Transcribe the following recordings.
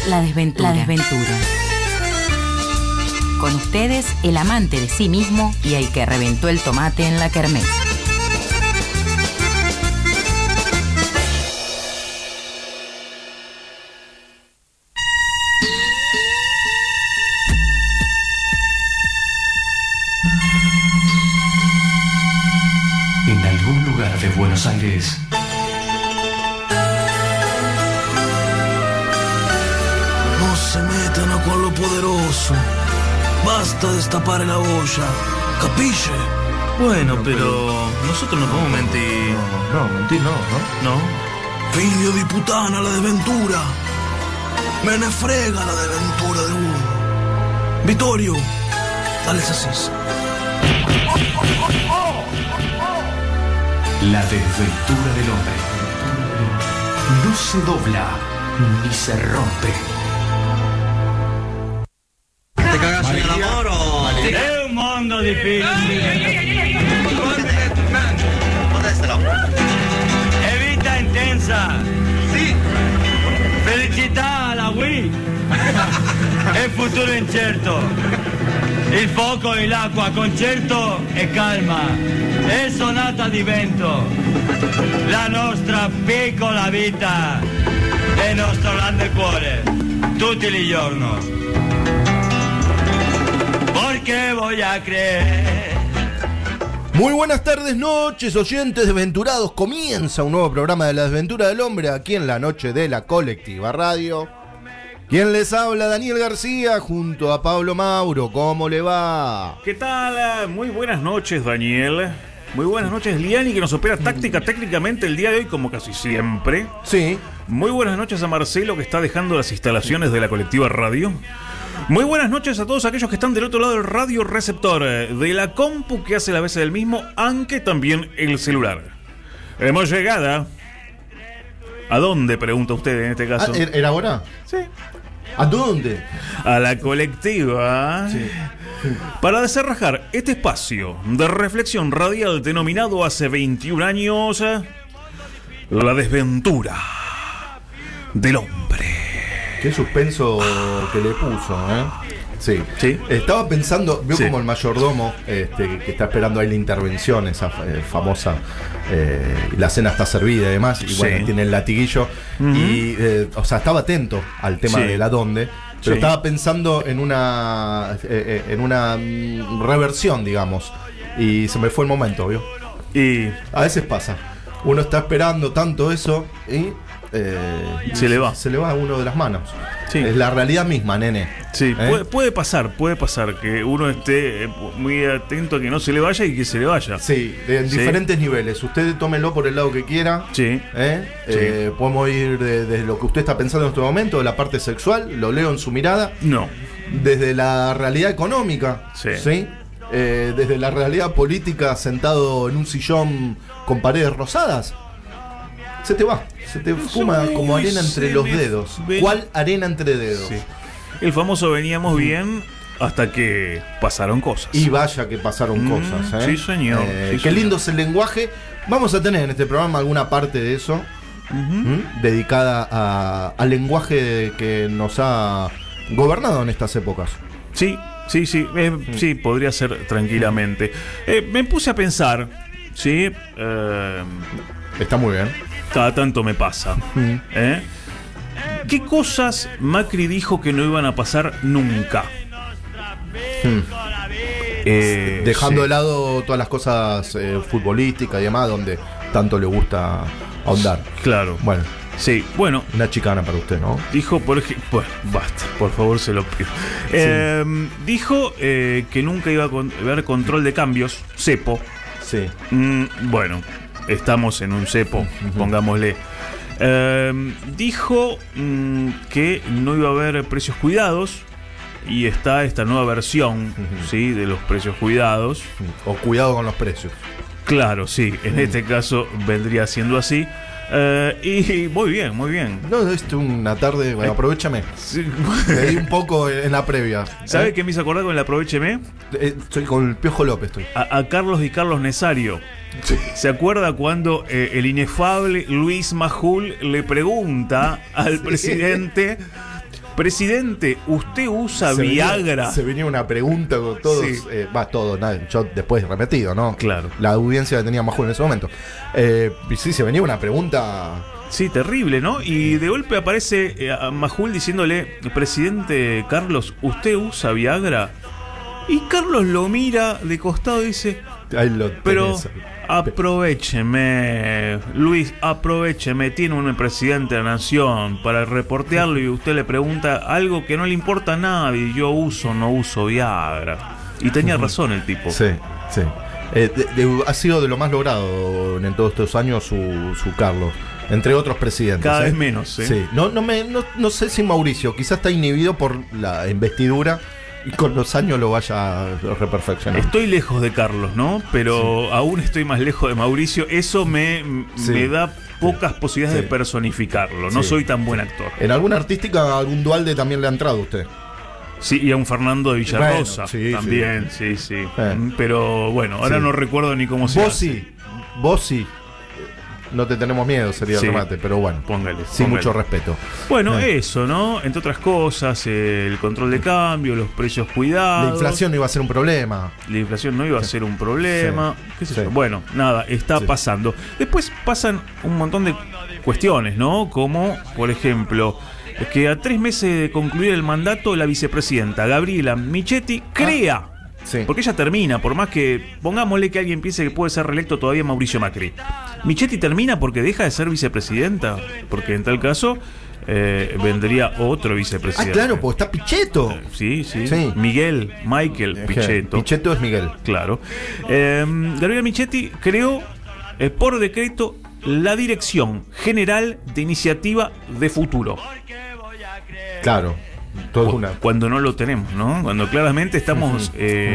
La desventura. Con ustedes, el amante de sí mismo y el que reventó el tomate en la kermés. En algún lugar de Buenos Aires, no se metan con lo poderoso. Basta destapar la olla. ¿Capiche? Bueno, pero nosotros no podemos mentir. No, mentir no. Figlio di putana, la desventura. Me ne frega la desventura de uno. Vittorio, dale así. la desventura del hombre no se dobla ni se rompe. ¿Te cagas en el amor o...? Es un mundo difícil. Evita intensa. Sì. Felicità alla Wii. E futuro incerto. Il fuoco e l'acqua, concerto e calma. E sonata di vento. La nostra piccola vita. E il nostro grande cuore. Tutti i giorni. Porque voy a creer. Muy buenas tardes, noches, oyentes desventurados. Comienza un nuevo programa de La Desventura del Hombre aquí en la noche de la Colectiva Radio. ¿Quién les habla? Daniel García junto a Pablo Mauro. ¿Cómo le va? ¿Qué tal? Muy buenas noches, Daniel. Muy buenas noches, Liani, que nos opera técnicamente el día de hoy, como casi siempre. Sí. Muy buenas noches a Marcelo, que está dejando las instalaciones de la Colectiva Radio. Muy buenas noches a todos aquellos que están del otro lado del radio receptor, de la compu que hace la vez del mismo, aunque también el celular. Hemos llegado. ¿A dónde? Pregunta usted en este caso. ¿Era ahora? Sí. ¿A dónde? A la Colectiva. Sí. Para desarrollar este espacio de reflexión radial denominado hace 21 años La Desventura del Hombre. Qué suspenso que le puso, ¿eh? Sí. Sí. Estaba pensando, vio Sí. como el mayordomo que está esperando ahí la intervención, esa famosa, la cena está servida y demás, y Sí. bueno, tiene el latiguillo, y, o sea, estaba atento al tema Sí. de la dónde, pero Sí. estaba pensando en una reversión, digamos, y se me fue el momento, ¿vio? Y A veces pasa, uno está esperando tanto eso y... Se le va. Se le va a uno de las manos. Sí. Es la realidad misma, nene. sí, puede pasar que uno esté muy atento a que no se le vaya y que se le vaya. Sí, en Sí. diferentes niveles. Usted tómelo por el lado que quiera. Sí. Sí. Podemos ir desde lo que usted está pensando en este momento, de la parte sexual, lo leo en su mirada. No. Desde la realidad económica. Sí. Desde la realidad política, sentado en un sillón con paredes rosadas. Se te va, se te fuma como arena entre los dedos. ¿Cuál arena entre dedos? Sí. El famoso veníamos bien hasta que pasaron cosas. Y vaya que pasaron cosas, ¿eh? Sí, señor. Sí, Qué señor. lindo es el lenguaje. Vamos a tener en este programa alguna parte de eso, dedicada al lenguaje que nos ha gobernado en estas épocas. Sí, sí, podría ser tranquilamente. Me puse a pensar, sí, Está muy bien. cada tanto me pasa. ¿Qué cosas Macri dijo que no iban a pasar nunca? Dejando Sí. de lado todas las cosas futbolísticas y demás, donde tanto le gusta ahondar. Claro. Bueno, Sí, bueno, una chicana para usted, ¿no? dijo, por ejemplo, bueno, basta, por favor, se lo pido. Dijo que nunca iba a haber control de cambios, cepo. Sí. Bueno, estamos en un cepo, pongámosle. Dijo que no iba a haber precios cuidados. Y está esta nueva versión, ¿sí? De los precios cuidados. O cuidado con los precios. Claro, sí, en este caso vendría siendo así. Y muy bien, muy bien. No, es una tarde, bueno, aprovechame. Sí. Me di un poco en la previa. ¿Sabe qué me hizo acordar con el Aprovecheme? Estoy con el Piojo López, estoy. A Carlos y Carlos Nesario. Sí. ¿Se acuerda cuando el inefable Luis Majul le pregunta al presidente presidente, ¿usted usa Viagra? Se venía una pregunta con todos, Sí. Todos, yo después repetido, ¿no? Claro. La audiencia que tenía más joven en ese momento. Y sí, se venía una pregunta. Sí, terrible, ¿no? Y de golpe aparece a Majul diciéndole, presidente Carlos, ¿usted usa Viagra? Y Carlos lo mira de costado y dice, Ahí lo pero tenés. aprovecheme, Luis, aprovecheme, tiene un presidente de la nación para reportearlo y usted le pregunta algo que no le importa a nadie, yo no uso Viagra. Y tenía razón el tipo. Sí, sí. Ha sido de lo más logrado en todos estos años su Carlos, entre otros presidentes. Cada vez menos, ¿eh? Sí. No sé si Mauricio quizás está inhibido por la investidura y con los años lo vaya reperfeccionando. Estoy lejos de Carlos, ¿no? Pero aún estoy más lejos de Mauricio. Eso me da pocas posibilidades de personificarlo. No soy tan buen actor. En alguna artística, algún Dualde también le ha entrado a usted. Sí, y a un Fernando de Villarrosa Bueno, también, sí. Pero bueno, ahora no recuerdo ni cómo se hace. Vos sí. No te tenemos miedo, sería el remate, pero bueno, póngale. Mucho respeto. Bueno, eso, ¿no? Entre otras cosas, el control de cambio, los precios cuidados. La inflación no iba a ser un problema. La inflación no iba a ser un problema. ¿Qué sé yo? Bueno, nada, está pasando. Después pasan un montón de cuestiones, ¿no? Como, por ejemplo, que a 3 meses de concluir el mandato, la vicepresidenta Gabriela Michetti crea. Sí. Porque ella termina, por más que pongámosle que alguien piense que puede ser reelecto todavía Mauricio Macri. Michetti termina porque deja de ser vicepresidenta, porque en tal caso vendría otro vicepresidente. Claro, porque está Pichetto. Sí. Michael Pichetto. Pichetto es Miguel. Claro. Gabriela Michetti creó por decreto la Dirección General de Iniciativa de Futuro. Claro. Cuando no lo tenemos, ¿no? Cuando claramente estamos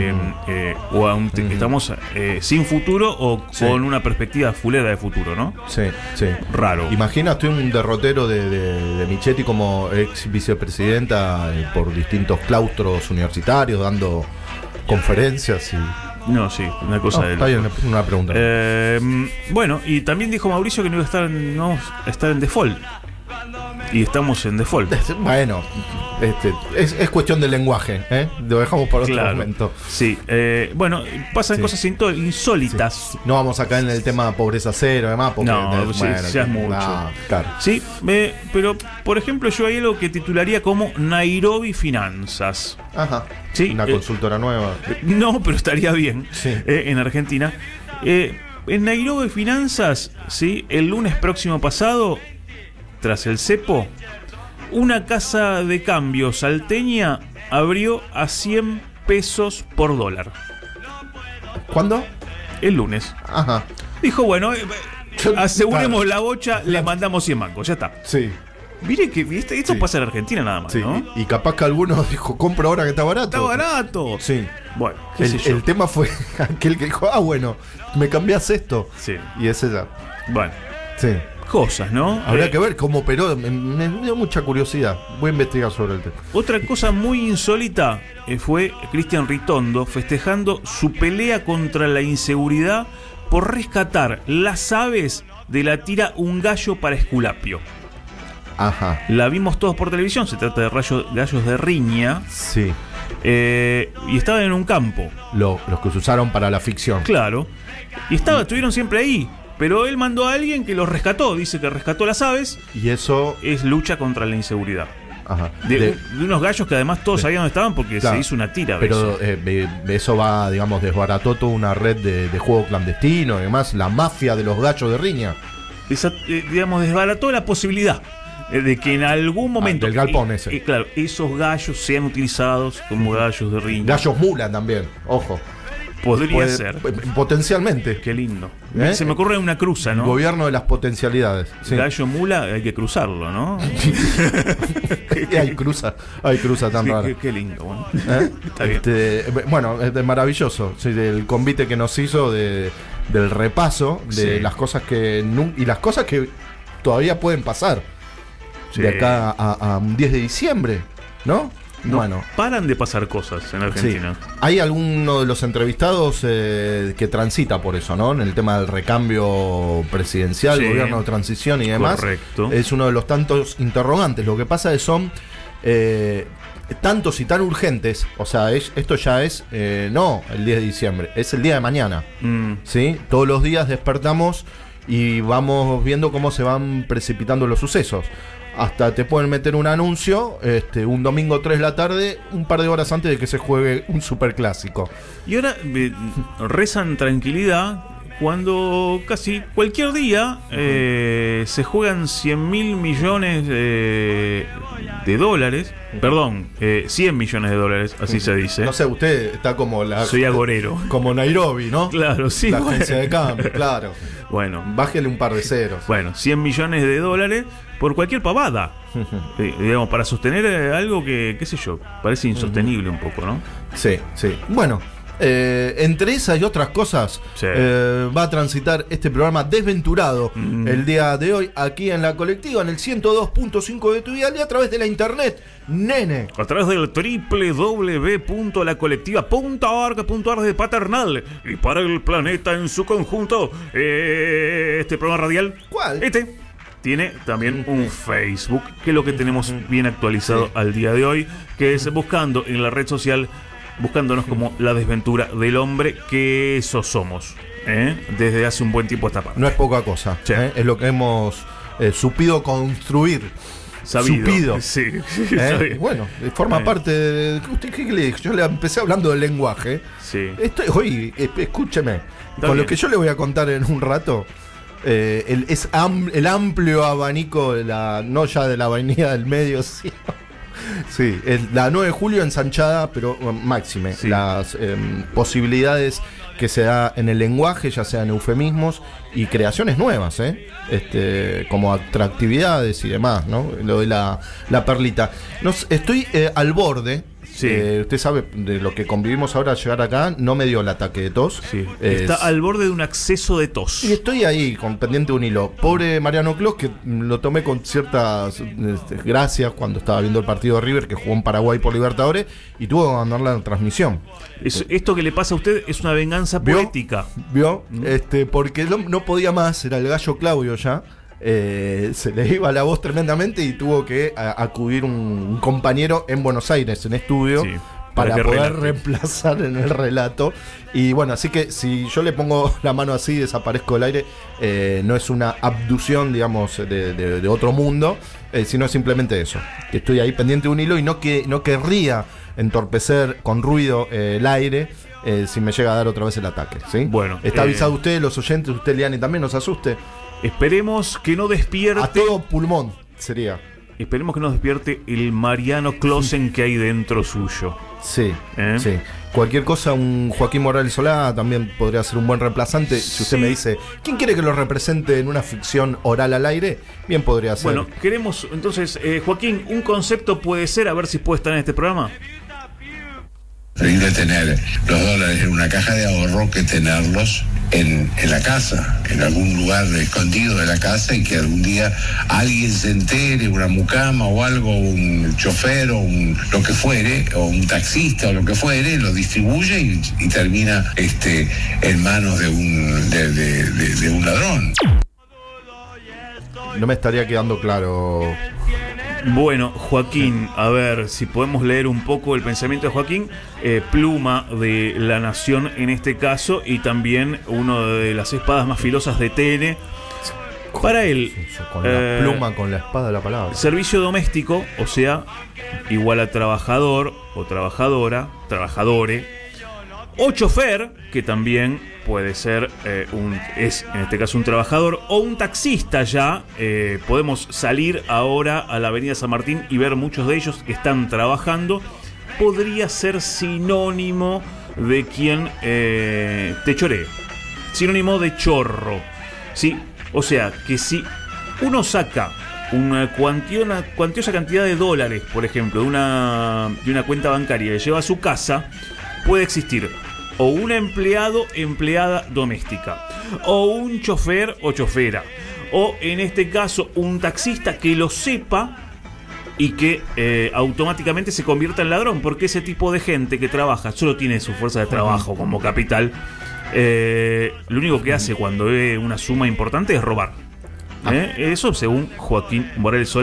estamos sin futuro o con una perspectiva fulera de futuro, ¿no? Sí. Raro. Imagínate un derrotero de Michetti como ex vicepresidenta por distintos claustros universitarios, dando conferencias y... No, sí, una cosa de... Está bien, una pregunta. Bueno, y también dijo Mauricio que no iba a estar en default. Y estamos en default. Bueno, es cuestión de lenguaje, ¿eh? Lo dejamos para otro momento. Sí, bueno, pasan cosas insólitas. Sí. No vamos a caer en el tema pobreza cero, además, porque ya es mucho. Claro. Sí, pero por ejemplo, yo hay algo que titularía como Nairobi Finanzas. Ajá. Sí, una consultora nueva. No, pero estaría bien. Sí. En Argentina. En Nairobi Finanzas, sí, el lunes próximo pasado, tras el cepo, una casa de cambio salteña abrió a 100 pesos por dólar. ¿Cuándo? El lunes. Ajá. Dijo, bueno, aseguremos la bocha, le mandamos 100 bancos, ya está. Sí. Mire que esto pasa en Argentina nada más, ¿no? Y capaz que alguno dijo, compro ahora que está barato. ¡Está barato! Sí. Bueno, qué sé yo. El tema fue aquel que dijo, bueno, me cambiás esto. Sí. Y ese ya. Bueno. Sí. Cosas, ¿no? Habrá que ver cómo operó. Me dio mucha curiosidad. Voy a investigar sobre el tema. Otra cosa muy insólita fue Cristian Ritondo festejando su pelea contra la inseguridad por rescatar las aves de la tira Un gallo para Esculapio. Ajá. La vimos todos por televisión. Se trata de gallos de riña. Sí. Y estaban en un campo. Los que se usaron para la ficción. Claro. Y estuvieron siempre ahí. Pero él mandó a alguien que los rescató. Dice que rescató las aves. Y eso es lucha contra la inseguridad. Ajá. De unos gallos que además todos sabían dónde estaban porque se hizo una tira. Pero eso va, digamos, desbarató toda una red de juego clandestino y demás. La mafia de los gallos de riña. Digamos, desbarató la posibilidad de que en algún momento del galpón ese. Claro, esos gallos sean utilizados como gallos de riña. Gallos mula también, ojo. Podría ser. Potencialmente. Qué lindo. Se me ocurre una cruza, ¿no? El gobierno de las potencialidades. Sí. Gallo mula hay que cruzarlo, ¿no? hay cruza tan rara. Qué lindo, bueno. Está bien. Bueno, es maravilloso. Sí, el convite que nos hizo del repaso de las cosas que y las cosas que todavía pueden pasar. De acá a un 10 de diciembre, ¿no? No, bueno, paran de pasar cosas en Argentina. Sí. Hay alguno de los entrevistados que transita por eso, ¿no? En el tema del recambio presidencial, gobierno de transición y demás. Correcto. Es uno de los tantos interrogantes. Lo que pasa es que son tantos y tan urgentes, o sea, esto ya es, no el 10 de diciembre, es el día de mañana. ¿Sí? Todos los días despertamos y vamos viendo cómo se van precipitando los sucesos. Hasta te pueden meter un anuncio un domingo 3 de la tarde, un par de horas antes de que se juegue un superclásico. Y ahora rezan tranquilidad cuando casi cualquier día se juegan 100.000 millones de dólares. Perdón, 100 millones de dólares, así se dice. No sé, usted está como soy agorero. Como Nairobi, ¿no? Claro, sí. La agencia de cambio, claro. Bueno. Bájele un par de ceros. Bueno, 100 millones de dólares por cualquier pavada. Digamos, para sostener algo que, qué sé yo, parece insostenible un poco, ¿no? Sí, sí. Bueno, entre esas y otras cosas, sí, va a transitar este programa desventurado el día de hoy aquí en La Colectiva, en el 102.5 de tu dial y a través de la internet, nene. A través del www.lacolectiva.org.ar de Paternal y para el planeta en su conjunto. Este programa radial, ¿cuál? Tiene también un Facebook, que es lo que tenemos bien actualizado al día de hoy, que es buscando en la red social, buscándonos como La Desventura del Hombre, que eso somos, desde hace un buen tiempo a esta parte. No es poca cosa, sí. Es lo que hemos supido construir. Sabido. Sí. Bueno, forma parte de... ¿Usted qué le dijo? Yo le empecé hablando del lenguaje. Sí. Oye, escúcheme, con lo que yo le voy a contar en un rato, el amplio abanico de no ya de la avenida del medio, sino sí, la 9 de julio ensanchada, pero máxime. Sí. Las posibilidades que se da en el lenguaje, ya sean eufemismos y creaciones nuevas, como atractividades y demás, ¿no? Lo de la perlita. Estoy al borde. Sí. Usted sabe, de lo que convivimos ahora, llegar acá no me dio el ataque de tos. Sí. Está al borde de un acceso de tos. Y estoy ahí, con pendiente de un hilo. Pobre Mariano Clos, que lo tomé con ciertas gracias cuando estaba viendo el partido de River, que jugó en Paraguay por Libertadores, y tuvo que abandonar la transmisión. Esto que le pasa a usted es una venganza poética. ¿Vio? Porque no podía más, era el gallo Claudio ya. Se le iba la voz tremendamente y tuvo que acudir un compañero en Buenos Aires en estudio, sí, para poder reemplazar en el relato. Y bueno, así que si yo le pongo la mano así y desaparezco del aire, no es una abducción, digamos, de otro mundo, sino simplemente eso, que estoy ahí pendiente de un hilo y no querría entorpecer con ruido el aire. Si me llega a dar otra vez el ataque, ¿sí? Bueno, está avisado usted, los oyentes, usted, Liani, también nos asuste. Esperemos que no despierte. A todo pulmón sería. Esperemos que no despierte el Mariano Closen que hay dentro suyo. Sí, sí. Cualquier cosa, un Joaquín Morales Solá también podría ser un buen reemplazante. Si usted me dice, ¿quién quiere que lo represente en una ficción oral al aire? Bien podría ser. Bueno, queremos, entonces, Joaquín, un concepto puede ser, a ver si puede estar en este programa. Lindo tener los dólares en una caja de ahorro que tenerlos en la casa, en algún lugar escondido de la casa, y que algún día alguien se entere, una mucama o algo, un chofer o lo que fuere, o un taxista o lo que fuere, lo distribuye y termina en manos de un ladrón. No me estaría quedando claro. Bueno, Joaquín, a ver si podemos leer un poco el pensamiento de Joaquín, pluma de La Nación en este caso, y también uno de las espadas más filosas de TN. Para él, con la pluma, con la espada de la palabra. Servicio doméstico, o sea, igual a trabajador o trabajadora, trabajadore, o chofer, que también puede ser es en este caso un trabajador, o un taxista ya. Podemos salir ahora a la avenida San Martín y ver muchos de ellos que están trabajando. Podría ser sinónimo de quien te choree, sinónimo de chorro, ¿sí? O sea, que si uno saca una cuantiosa cantidad de dólares, por ejemplo, de una cuenta bancaria y la lleva a su casa, puede existir o un empleada doméstica, o un chofer o chofera, o en este caso un taxista que lo sepa y que automáticamente se convierta en ladrón, porque ese tipo de gente que trabaja solo tiene su fuerza de trabajo como capital. Lo único que hace cuando ve una suma importante es robar. Eso según Joaquín Morales Solá.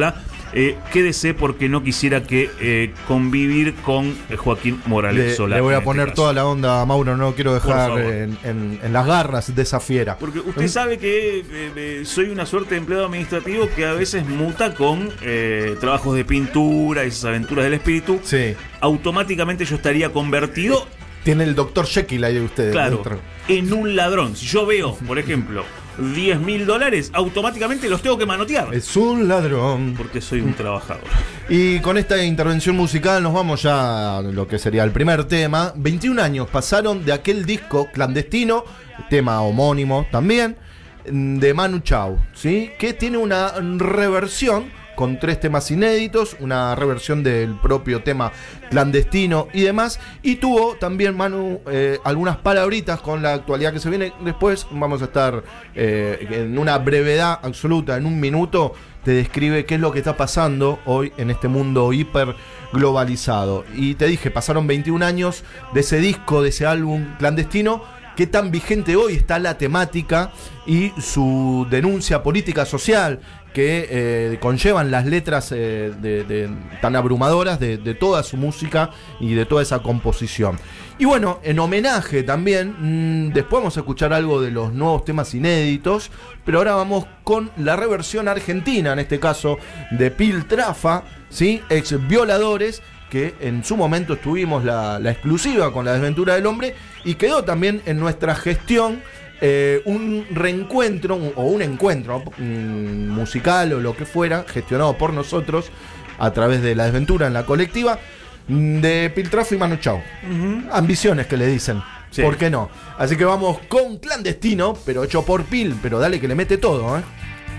quédese porque no quisiera que convivir con Joaquín Morales Solá. Le voy a poner toda la onda a Mauro, no quiero dejar en las garras de esa fiera. Porque usted sabe que soy una suerte de empleado administrativo que a veces muta con trabajos de pintura y esas aventuras del espíritu. Sí. Automáticamente yo estaría convertido... Tiene el Dr. Jekyll ahí de ustedes. Claro, dentro. En un ladrón. Si yo veo, por ejemplo, $10.000, automáticamente los tengo que manotear. Es un ladrón. Porque soy un trabajador. Y con esta intervención musical nos vamos ya a lo que sería el primer tema. 21 años pasaron de aquel disco Clandestino, tema homónimo también, de Manu Chao, ¿sí? Que tiene una reversión con 3 temas inéditos, una reversión del propio tema Clandestino y demás. Y tuvo también Manu algunas palabritas con la actualidad que se viene. Después vamos a estar en una brevedad absoluta, en un minuto, te describe qué es lo que está pasando hoy en este mundo hiper globalizado. Y te dije, pasaron 21 años de ese disco, de ese álbum Clandestino. Qué tan vigente hoy está la temática y su denuncia política social que conllevan las letras tan abrumadoras de toda su música y de toda esa composición. Y bueno, en homenaje también, después vamos a escuchar algo de los nuevos temas inéditos, pero ahora vamos con la reversión argentina, en este caso de Piltrafa, ¿sí? Ex Violadores, que en su momento tuvimos la exclusiva con La Desventura del Hombre y quedó también en nuestra gestión un reencuentro o un encuentro musical o lo que fuera, gestionado por nosotros a través de La Desventura en la colectiva, de Piltrafa y Manu Chao. Ambiciones que le dicen. Sí. ¿Por qué no? Así que vamos con Clandestino, pero hecho por Pil, pero dale que le mete todo, ¿eh?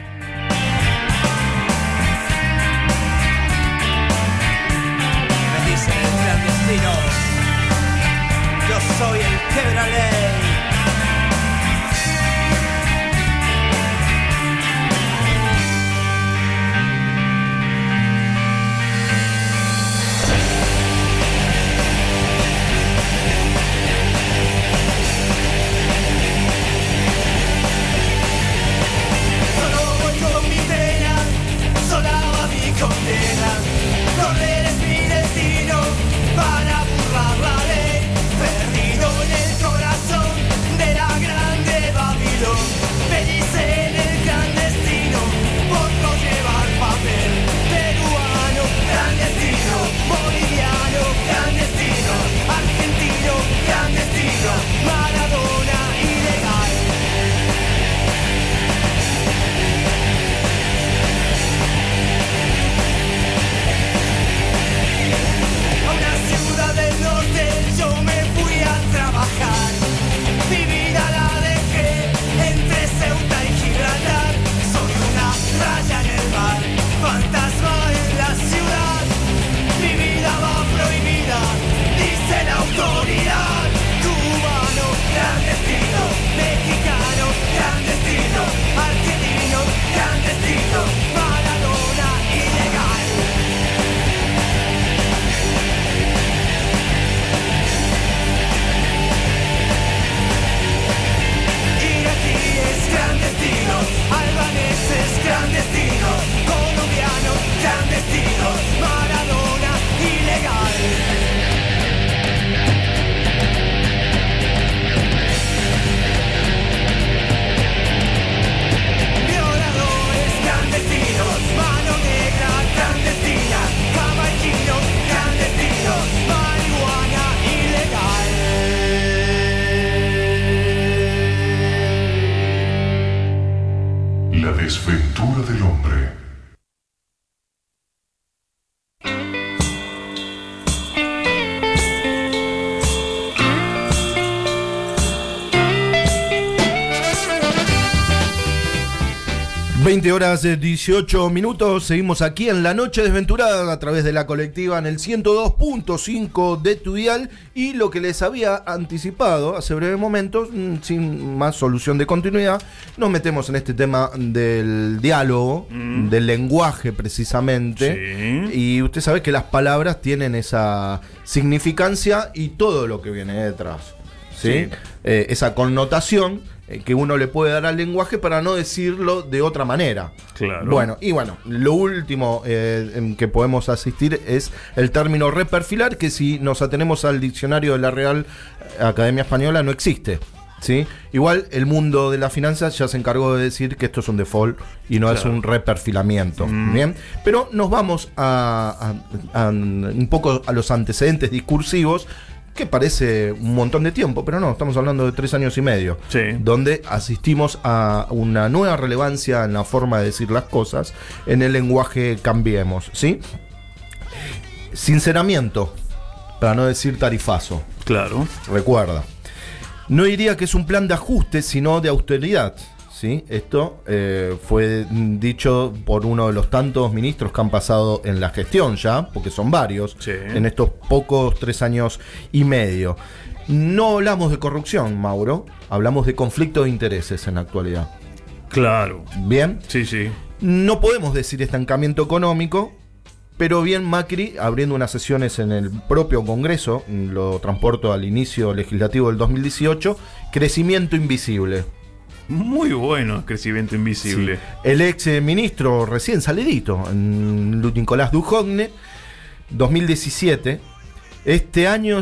Me dicen el clandestino, yo soy el quebraley. Correr es mi destino para burlar la ley. Perdido en el corazón de la grande Babilón. Me dicen el clandestino por no llevar papel. Peruano, clandestino. Boliviano, clandestino. Argentino, clandestino. Maradona, ilegal. Del norte yo me fui a trabajar. Mi vida la dejé entre Ceuta y Gibraltar. Soy una raya en el mar, fantasma en la ciudad. Mi vida va prohibida, dice la autoridad. Cubano, clandestino. Mexicano, clandestino. Argentino, clandestino. Maradona, ilegal. Clandestinos, albaneses clandestinos, colombianos clandestinos, Maradona ilegal. Violadores clandestinos, mano negra clandestina, jamaiquinos clandestinos, marihuana ilegal. La desventura del hombre. Horas 18 minutos, seguimos aquí en La Noche Desventurada a través de la colectiva en el 102.5 de tu dial. Y lo que les había anticipado hace breves momentos, sin más solución de continuidad, nos metemos en este tema del diálogo, del lenguaje precisamente. Sí. Y usted sabe que las palabras tienen esa significancia y todo lo que viene detrás, ¿sí? Sí. Esa connotación que uno le puede dar al lenguaje para no decirlo de otra manera. Claro. Bueno, lo último en que podemos asistir es el término reperfilar, que si nos atenemos al diccionario de la Real Academia Española no existe. ¿Sí? Igual el mundo de las finanzas ya se encargó de decir que esto es un default y no es un reperfilamiento. Bien, pero nos vamos a un poco a los antecedentes discursivos, que parece un montón de tiempo, pero no, estamos hablando de 3 años y medio, donde asistimos a una nueva relevancia en la forma de decir las cosas, en el lenguaje cambiemos, ¿sí? Sinceramiento, para no decir tarifazo. Claro. Recuerda. No diría que es un plan de ajuste, sino de austeridad, ¿sí? Esto fue dicho por uno de los tantos ministros que han pasado en la gestión ya, porque son varios, en estos pocos 3 años y medio. No hablamos de corrupción, Mauro, hablamos de conflicto de intereses en la actualidad. Claro. ¿Bien? Sí, sí. No podemos decir estancamiento económico, pero bien Macri, abriendo unas sesiones en el propio Congreso, lo transporto al inicio legislativo del 2018, crecimiento invisible. Muy bueno, crecimiento invisible. Sí. El ex ministro recién salidito, Nicolás Duhovne, 2017, este año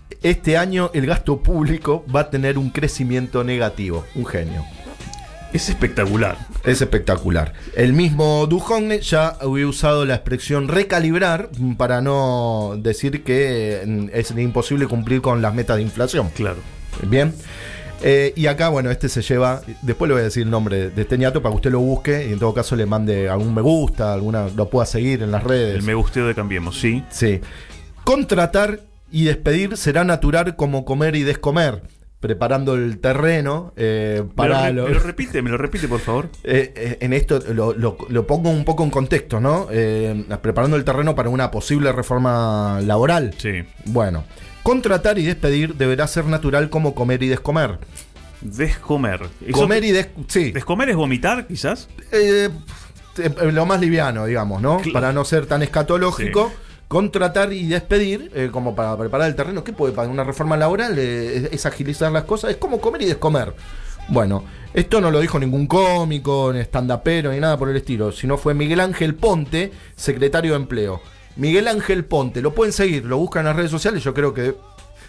el gasto público va a tener un crecimiento negativo, un genio. Es espectacular. Es espectacular. El mismo Duhovne ya había usado la expresión recalibrar para no decir que es imposible cumplir con las metas de inflación. Claro. Bien. Y acá, bueno, se lleva, después le voy a decir el nombre de este ñato para que usted lo busque y en todo caso le mande algún me gusta, lo pueda seguir en las redes. El me gusteo de Cambiemos, sí. Sí. Contratar y despedir será natural como comer y descomer. Preparando el terreno para me lo repite, por favor. En esto lo pongo un poco en contexto, ¿no? Preparando el terreno para una posible reforma laboral. Sí. Bueno, contratar y despedir deberá ser natural como comer y descomer. Descomer. Comer y sí. ¿Descomer es vomitar, quizás? Lo más liviano, digamos, ¿no? Para no ser tan escatológico. Sí. Contratar y despedir, como para preparar el terreno. ¿Qué puede para una reforma laboral? Es agilizar las cosas. Es como comer y descomer. Bueno, esto no lo dijo ningún cómico, ni stand-upero, ni nada por el estilo, sino fue Miguel Ángel Ponte, secretario de Empleo. Miguel Ángel Ponte, lo pueden seguir, lo buscan en las redes sociales. Yo creo que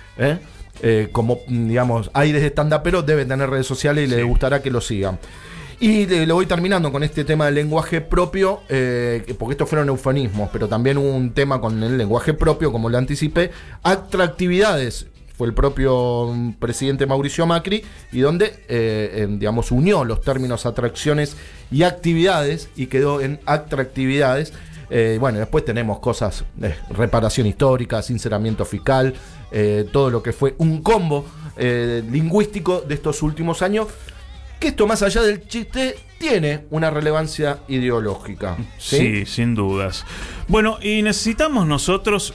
como, digamos, aires de stand-upero debe tener redes sociales y les gustará que lo sigan. Y lo voy terminando con este tema del lenguaje propio, porque estos fueron eufemismos, pero también hubo un tema con el lenguaje propio, como le anticipé, atractividades. Fue el propio presidente Mauricio Macri, y donde, digamos, unió los términos atracciones y actividades, y quedó en atractividades. Bueno, después tenemos cosas, reparación histórica, sinceramiento fiscal, todo lo que fue un combo lingüístico de estos últimos años, que esto, más allá del chiste, tiene una relevancia ideológica. Sí, sin dudas. Bueno, y necesitamos nosotros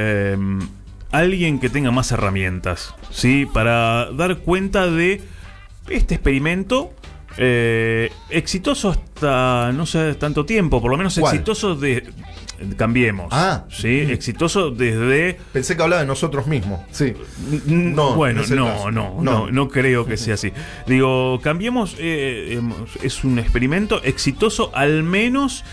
alguien que tenga más herramientas, ¿sí? Para dar cuenta de este experimento exitoso hasta no sé tanto tiempo, por lo menos exitoso de Cambiemos. Sí, exitoso desde. Pensé que hablaba de nosotros mismos. Sí. No, bueno, no creo que sea así. Digo, Cambiemos es un experimento exitoso, al menos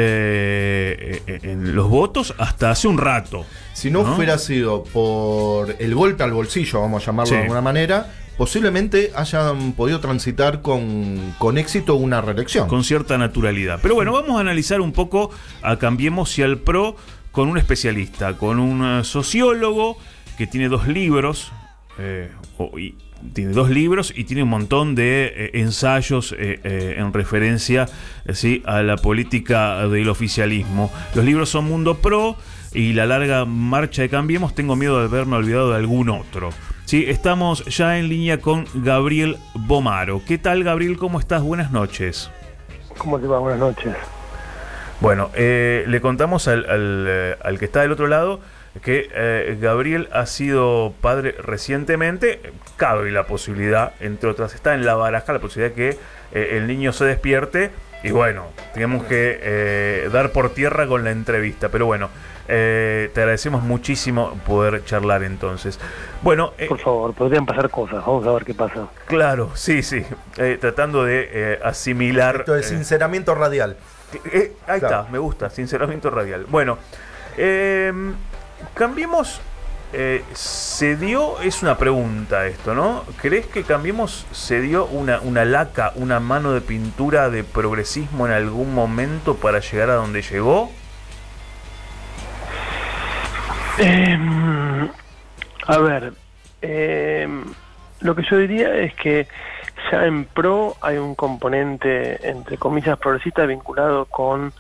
en los votos, hasta hace un rato. Si no fuera sido por el golpe al bolsillo, vamos a llamarlo de alguna manera, posiblemente hayan podido transitar con éxito una reelección. Con cierta naturalidad. Pero bueno, vamos a analizar un poco a Cambiemos y al PRO con un especialista, con un sociólogo que tiene 2 libros, tiene 2 libros y tiene un montón de ensayos en referencia a la política del oficialismo. Los libros son Mundo Pro y La larga marcha de Cambiemos. Tengo miedo de haberme olvidado de algún otro. Sí, estamos ya en línea con Gabriel Bomaro. ¿Qué tal, Gabriel? ¿Cómo estás? Buenas noches. ¿Cómo te va? Buenas noches. Bueno, le contamos al que está del otro lado que Gabriel ha sido padre recientemente. Cabe la posibilidad, entre otras, está en la baraja la posibilidad de que el niño se despierte Y bueno, tenemos que dar por tierra con la entrevista, pero bueno, te agradecemos muchísimo poder charlar entonces. Bueno, por favor, podrían pasar cosas, vamos a ver qué pasa. Claro, sí, tratando de asimilar. Esto es sinceramiento radial. Ahí está, me gusta, sinceramiento radial. Bueno, cambiemos. Se dio, es una pregunta esto, ¿no? ¿Crees que Cambiemos se dio una laca, una mano de pintura de progresismo en algún momento para llegar a donde llegó? A ver, lo que yo diría es que ya en PRO hay un componente, entre comillas, progresista vinculado con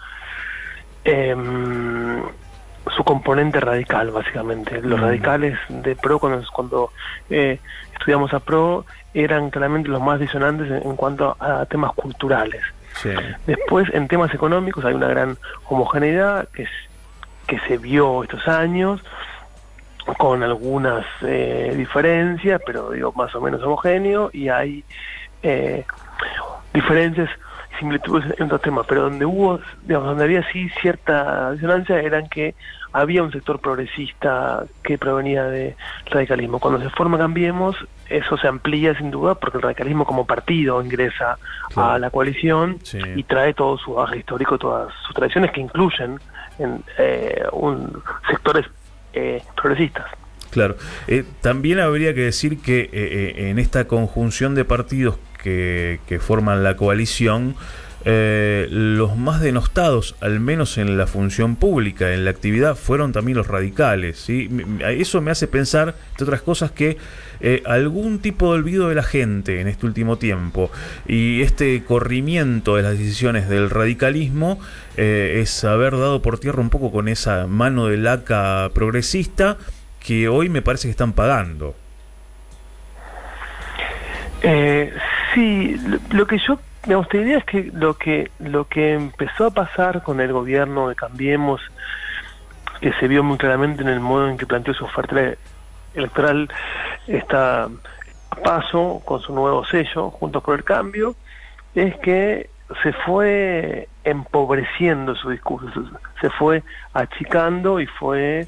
su componente radical, básicamente. Los radicales de PRO, cuando estudiamos a PRO, eran claramente los más disonantes en cuanto a temas culturales. Sí. Después, en temas económicos, hay una gran homogeneidad que se vio estos años, con algunas diferencias, pero digo, más o menos homogéneo, y hay diferencias y similitudes en otros temas, pero donde hubo, digamos, donde había sí cierta disonancia, eran que había un sector progresista que provenía del radicalismo. Cuando se forma Cambiemos, eso se amplía sin duda, porque el radicalismo como partido ingresa a la coalición y trae todo su bagaje histórico, todas sus tradiciones que incluyen en sectores progresistas. Claro. También habría que decir que en esta conjunción de partidos que forman la coalición, los más denostados, al menos en la función pública, en la actividad, fueron también los radicales, ¿sí? Eso me hace pensar, entre otras cosas, que algún tipo de olvido de la gente en este último tiempo y este corrimiento de las decisiones del radicalismo es haber dado por tierra un poco con esa mano de laca progresista que hoy me parece que están pagando. Sí, lo que yo me gustaría es que lo que empezó a pasar con el gobierno de Cambiemos, que se vio muy claramente en el modo en que planteó su oferta electoral, está a paso con su nuevo sello, Juntos por el Cambio, es que se fue empobreciendo su discurso, se fue achicando y fue,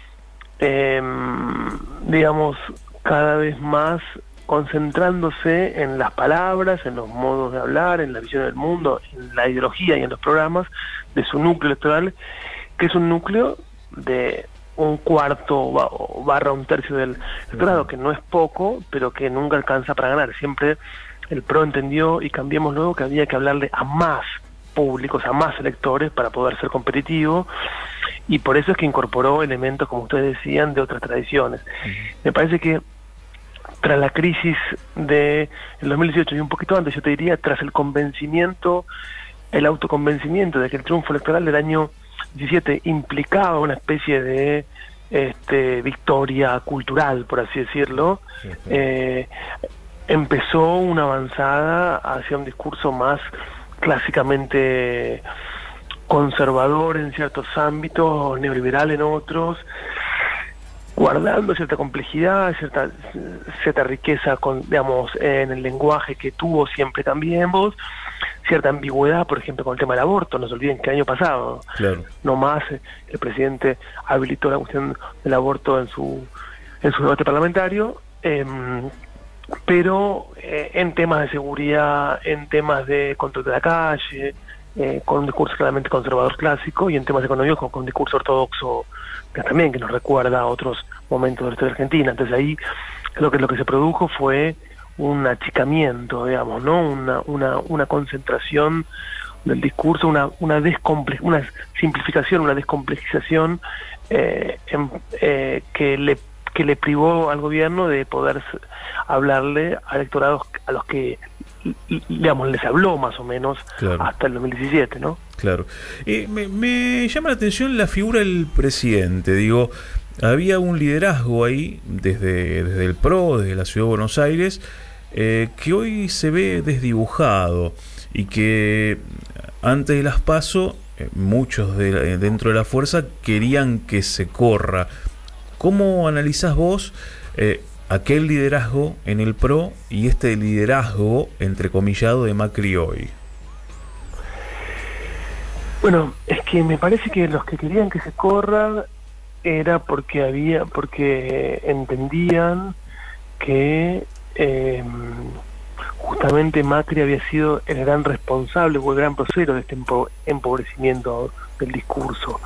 digamos, cada vez más concentrándose en las palabras, en los modos de hablar, en la visión del mundo, en la ideología y en los programas de su núcleo electoral, que es un núcleo de un cuarto barra un tercio del electorado, que no es poco, pero que nunca alcanza para ganar. Siempre el PRO entendió, y Cambiemos luego, que había que hablarle a más públicos, a más electores para poder ser competitivo, y por eso es que incorporó elementos, como ustedes decían, de otras tradiciones. Me parece que tras la crisis del 2018 y un poquito antes, yo te diría, tras el autoconvencimiento de que el triunfo electoral del año 17 implicaba una especie de victoria cultural, por así decirlo, empezó una avanzada hacia un discurso más clásicamente conservador en ciertos ámbitos, neoliberal en otros, guardando cierta complejidad, cierta riqueza, digamos, en el lenguaje que tuvo siempre Cambiemos, cierta ambigüedad, por ejemplo, con el tema del aborto. No se olviden que el año pasado, nomás el presidente habilitó la cuestión del aborto en su debate parlamentario, pero en temas de seguridad, en temas de control de la calle, con un discurso claramente conservador clásico, y en temas económicos con un discurso ortodoxo también, que nos recuerda a otros momentos de la historia argentina. Entonces ahí creo que lo que se produjo fue un achicamiento, digamos, ¿no? Una concentración del discurso, una simplificación, una descomplejización que le privó al gobierno de poder hablarle a electorados a los que, digamos, les habló más o menos hasta el 2017, ¿no? Claro. Me llama la atención la figura del presidente. Digo, había un liderazgo ahí desde el PRO, desde la Ciudad de Buenos Aires, que hoy se ve desdibujado y que antes de las PASO muchos dentro de la fuerza querían que se corra. ¿Cómo analizás vos aquel liderazgo en el PRO y este liderazgo, entrecomillado, de Macri hoy? Bueno, es que me parece que los que querían que se corra era porque entendían que justamente Macri había sido el gran responsable o el gran procedero de este empobrecimiento del discurso.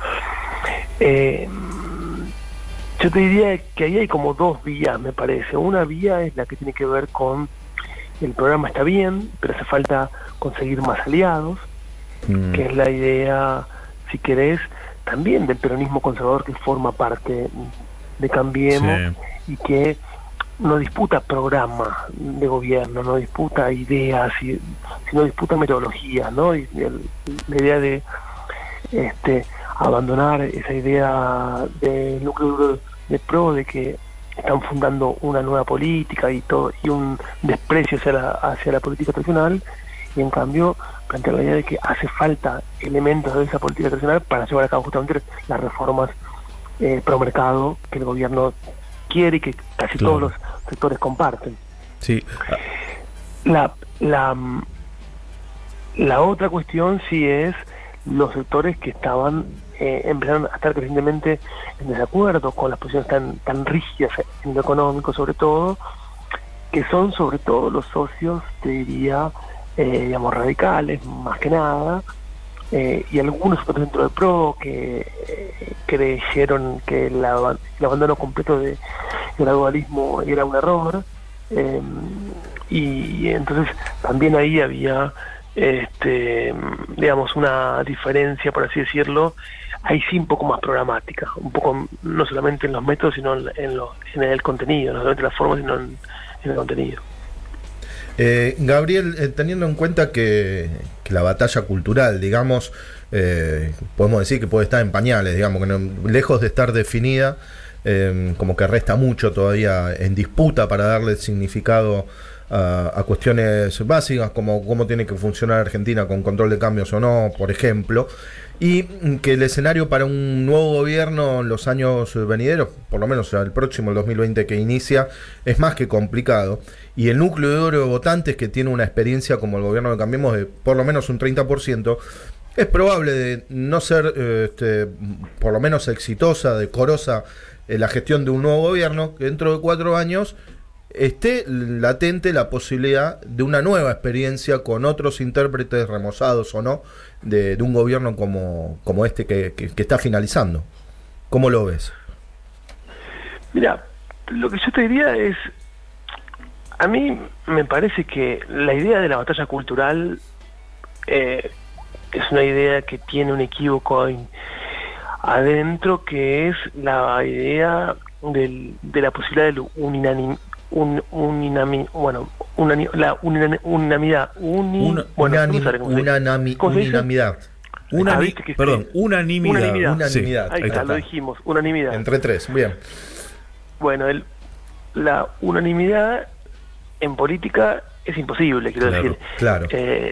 Yo te diría que ahí hay como dos vías, me parece. Una vía es la que tiene que ver con el programa está bien, pero hace falta conseguir más aliados, que es la idea, si querés, también del peronismo conservador que forma parte de Cambiemos, y que no disputa programa de gobierno, no disputa ideas, sino disputa metodologías, ¿no? Y la idea de abandonar esa idea del núcleo duro de PRO, de que están fundando una nueva política y todo, y un desprecio hacia la política tradicional, y en cambio plantear la idea de que hace falta elementos de esa política tradicional para llevar a cabo justamente las reformas pro mercado que el gobierno quiere y que casi todos los sectores comparten. Sí. La otra cuestión sí es los sectores que empezaron a estar crecientemente en desacuerdo con las posiciones tan rígidas en lo económico, sobre todo, que son sobre todo los socios, te diría, digamos, radicales, más que nada, y algunos sectores dentro del PRO que creyeron que el abandono completo del gradualismo era un error, y entonces también ahí había digamos, una diferencia, por así decirlo, ahí sí un poco más programática, un poco no solamente en los métodos, sino en el contenido, no solamente la forma, sino en el contenido. Gabriel, teniendo en cuenta que la batalla cultural, digamos, podemos decir que puede estar en pañales, digamos, que lejos de estar definida, como que resta mucho todavía en disputa para darle significado a cuestiones básicas, como cómo tiene que funcionar Argentina con control de cambios o no, por ejemplo, y que el escenario para un nuevo gobierno en los años venideros, por lo menos el próximo, el 2020 que inicia, es más que complicado, y el núcleo de oro de votantes que tiene una experiencia como el gobierno de Cambiemos de por lo menos un 30%, es probable de no ser por lo menos exitosa, decorosa la gestión de un nuevo gobierno, que dentro de 4 años esté latente la posibilidad de una nueva experiencia con otros intérpretes remozados o no de un gobierno como este que está finalizando. ¿Cómo lo ves? Mira, lo que yo te diría es, a mí me parece que la idea de la batalla cultural es una idea que tiene un equívoco adentro, que es la idea de la posibilidad de unanimidad. Unanimidad. Ahí está, lo dijimos, unanimidad. Entre 3, bien. Bueno, la unanimidad en política es imposible, quiero decir. Claro.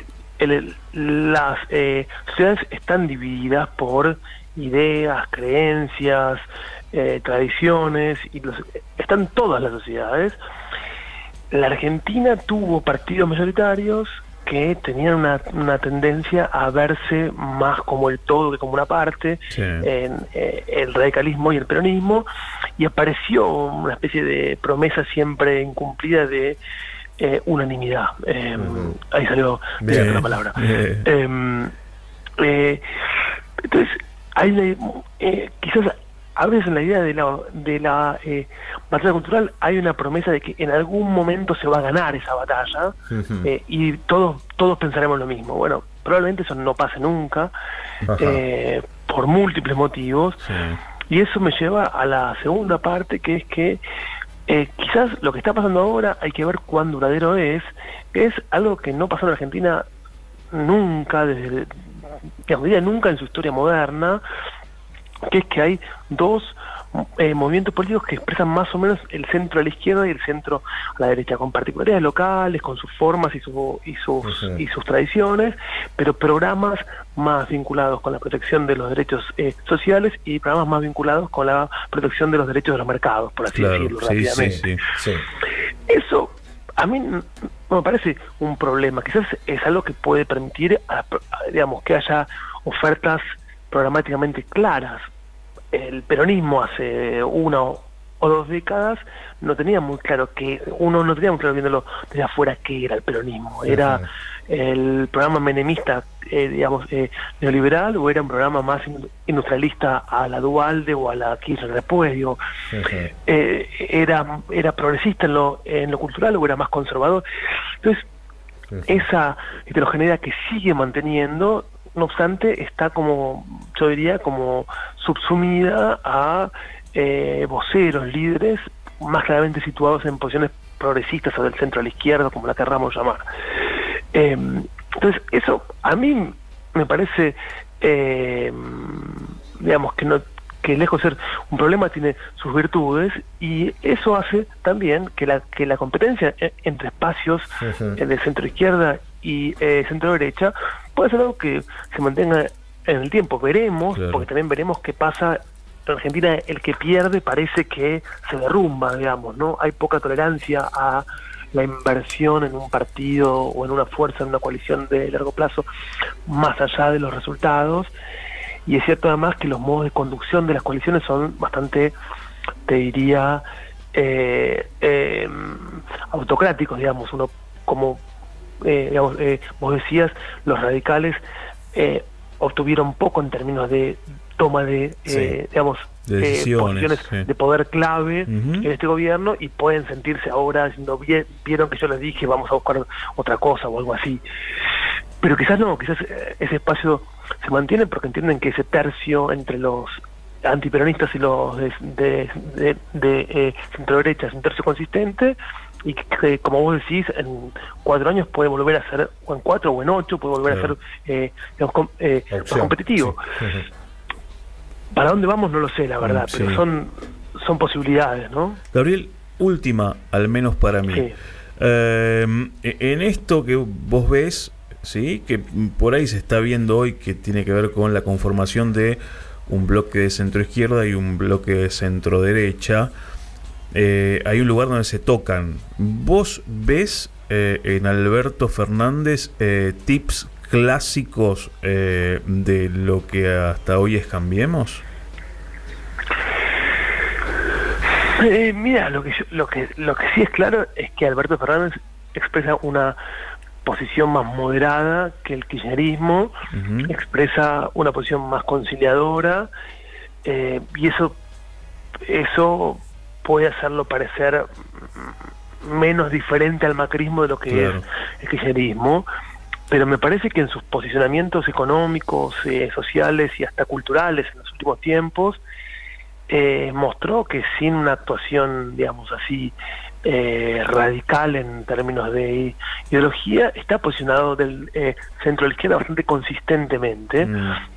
Las sociedades están divididas por ideas, creencias, tradiciones, y están todas las sociedades. La Argentina tuvo partidos mayoritarios que tenían una tendencia a verse más como el todo que como una parte, en el radicalismo y el peronismo, y apareció una especie de promesa siempre incumplida de unanimidad. Ahí salió bien la palabra. Entonces, hay quizás a veces en la idea de la batalla cultural hay una promesa de que en algún momento se va a ganar esa batalla, y todos pensaremos lo mismo. Bueno, probablemente eso no pase nunca, por múltiples motivos, y eso me lleva a la segunda parte, que es que quizás lo que está pasando ahora hay que ver cuán duradero es algo que no pasó en Argentina nunca, nunca en su historia moderna, que es que hay dos movimientos políticos que expresan más o menos el centro a la izquierda y el centro a la derecha, con particularidades locales, con sus formas y sus tradiciones, pero programas más vinculados con la protección de los derechos sociales y programas más vinculados con la protección de los derechos de los mercados, por así decirlo, rápidamente. Sí. Eso a mí no me parece un problema, quizás es algo que puede permitir, digamos, que haya ofertas programáticamente claras. El peronismo hace 1 o 2 décadas no tenía muy claro viéndolo desde afuera qué era el peronismo. Era el programa menemista, neoliberal, o era un programa más industrialista a la Duhalde o a la Kirchner después, digo. Era progresista en lo cultural o era más conservador. Entonces, esa heterogeneidad que sigue manteniendo, no obstante, está como, yo diría, como subsumida a voceros, líderes, más claramente situados en posiciones progresistas o del centro a la izquierda, como la querramos llamar. Entonces, eso a mí me parece, digamos, que lejos de ser un problema, tiene sus virtudes, y eso hace también que la competencia entre espacios de centro izquierda y centro derecha puede ser algo que se mantenga en el tiempo. Veremos, porque también veremos qué pasa. En Argentina el que pierde parece que se derrumba, digamos, ¿no? Hay poca tolerancia a la inversión en un partido o en una fuerza, en una coalición de largo plazo, más allá de los resultados. Y es cierto además que los modos de conducción de las coaliciones son bastante, te diría, autocráticos, digamos. Uno, como vos decías, los radicales obtuvieron poco en términos de toma de posiciones de poder clave en este gobierno, y pueden sentirse ahora diciendo, vieron que yo les dije, vamos a buscar otra cosa o algo así. Pero quizás no, quizás ese espacio se mantiene porque entienden que ese tercio entre los antiperonistas y los de centro derecha es un tercio consistente, y que, como vos decís, en 4 años puede volver a ser, o en 4 o en 8 puede volver a ser más competitivo. ¿Para dónde vamos? No lo sé, la verdad, pero son posibilidades, ¿no? Gabriel, última, al menos para mí. En esto que vos ves, ¿sí?, que por ahí se está viendo hoy, que tiene que ver con la conformación de un bloque de centro izquierda y un bloque de centro derecha, hay un lugar donde se tocan. ¿Vos ves en Alberto Fernández tips clásicos de lo que hasta hoy es Cambiemos? Mira, lo que sí es claro es que Alberto Fernández expresa una posición más moderada que el kirchnerismo, expresa una posición más conciliadora, y eso puede hacerlo parecer menos diferente al macrismo de lo que es el kirchnerismo. Pero me parece que en sus posicionamientos económicos, sociales y hasta culturales en los últimos tiempos, mostró que sin una actuación, digamos así, radical en términos de ideología, está posicionado del centro de la izquierda bastante consistentemente.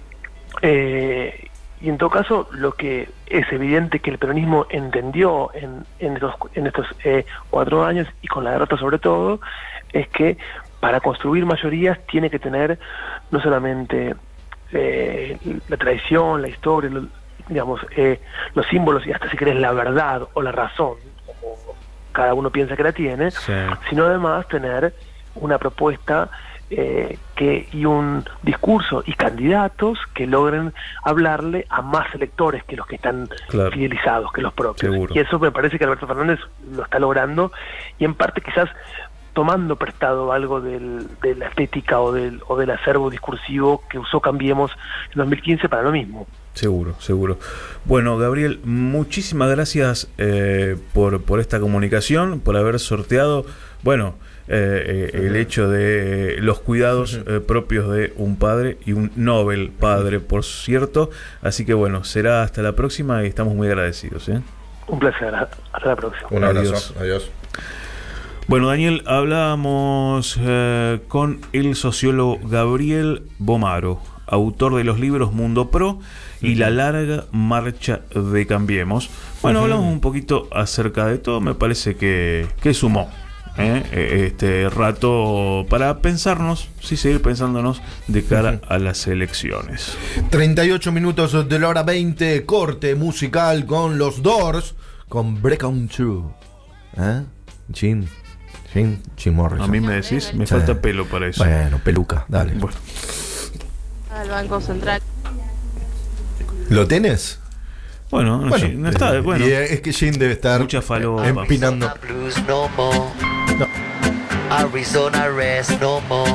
Y en todo caso, lo que es evidente que el peronismo entendió en estos 4 años, y con la derrota sobre todo, es que para construir mayorías tiene que tener no solamente la tradición, la historia, los símbolos y hasta, si querés, la verdad o la razón, como cada uno piensa que la tiene, sino además tener una propuesta y un discurso y candidatos que logren hablarle a más electores que los que están fidelizados, que los propios. Seguro. Y eso me parece que Alberto Fernández lo está logrando, y en parte quizás tomando prestado algo de la estética o del acervo discursivo que usó Cambiemos en 2015 para lo mismo. Seguro, seguro. Bueno, Gabriel, muchísimas gracias por esta comunicación, por haber sorteado, el hecho de los cuidados propios de un padre, y un Nobel padre, por cierto. Así que será hasta la próxima, y estamos muy agradecidos. Un placer, hasta la próxima. Un abrazo, adiós. Bueno, Daniel, hablábamos con el sociólogo Gabriel Bomaro, autor de los libros Mundo Pro y La larga marcha de Cambiemos. Hablamos un poquito acerca de todo. Me parece que sumó este rato para pensarnos, seguir pensándonos de cara a las elecciones. 38 minutos de la hora 20, corte musical con los Doors, con Break On Through. Jim Morrison. A mí me decís, me falta pelo para eso. Bueno, peluca, dale. al Banco Central. ¿Lo tenés? Bueno, no está. Bueno. Y es que Jane debe estar mucha falopa empinando. No. Arizona rest no more.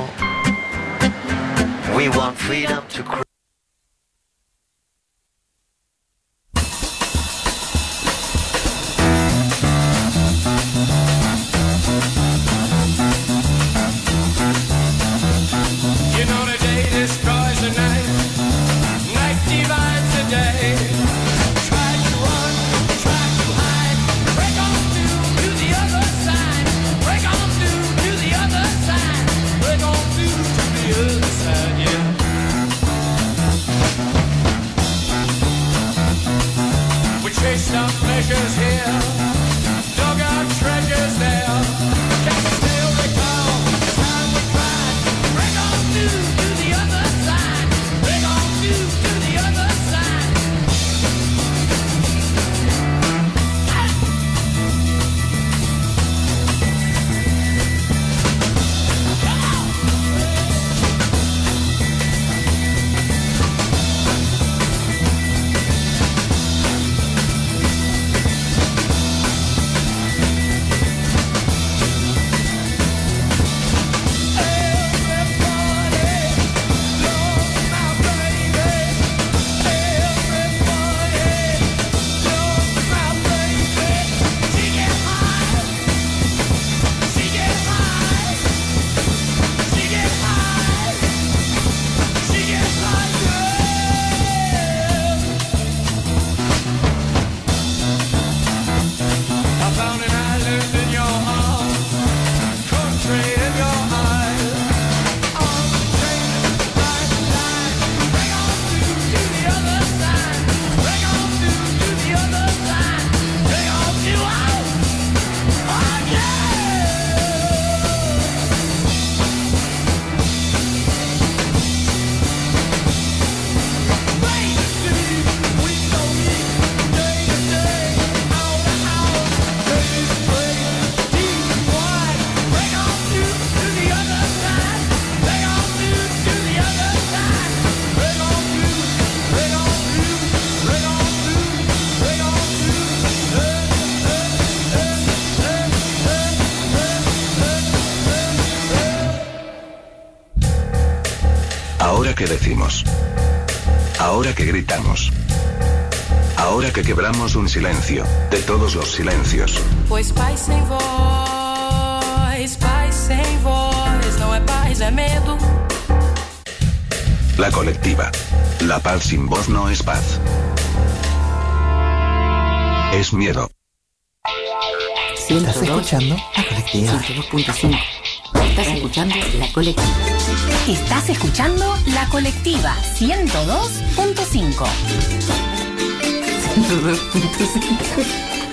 We want freedom to cry. You know the day destroys the night, night divides the day. Try to run, try to hide, break on through to the other side, break on through to the other side, break on through to the other side, yeah. We chased our pleasures here, dug our treasures there. Can you still recall the time we cried? Break on through to the other side, break on through to the other side. Ahora que decimos, ahora que gritamos, ahora que quebramos un silencio, de todos los silencios. Pois paz sem voz não é paz, é medo. La colectiva. La paz sin voz no es paz. Es miedo. ¿Estás escuchando? La colectiva. 102.5. Estás escuchando La Colectiva. Estás escuchando La Colectiva 102.5. 102.5.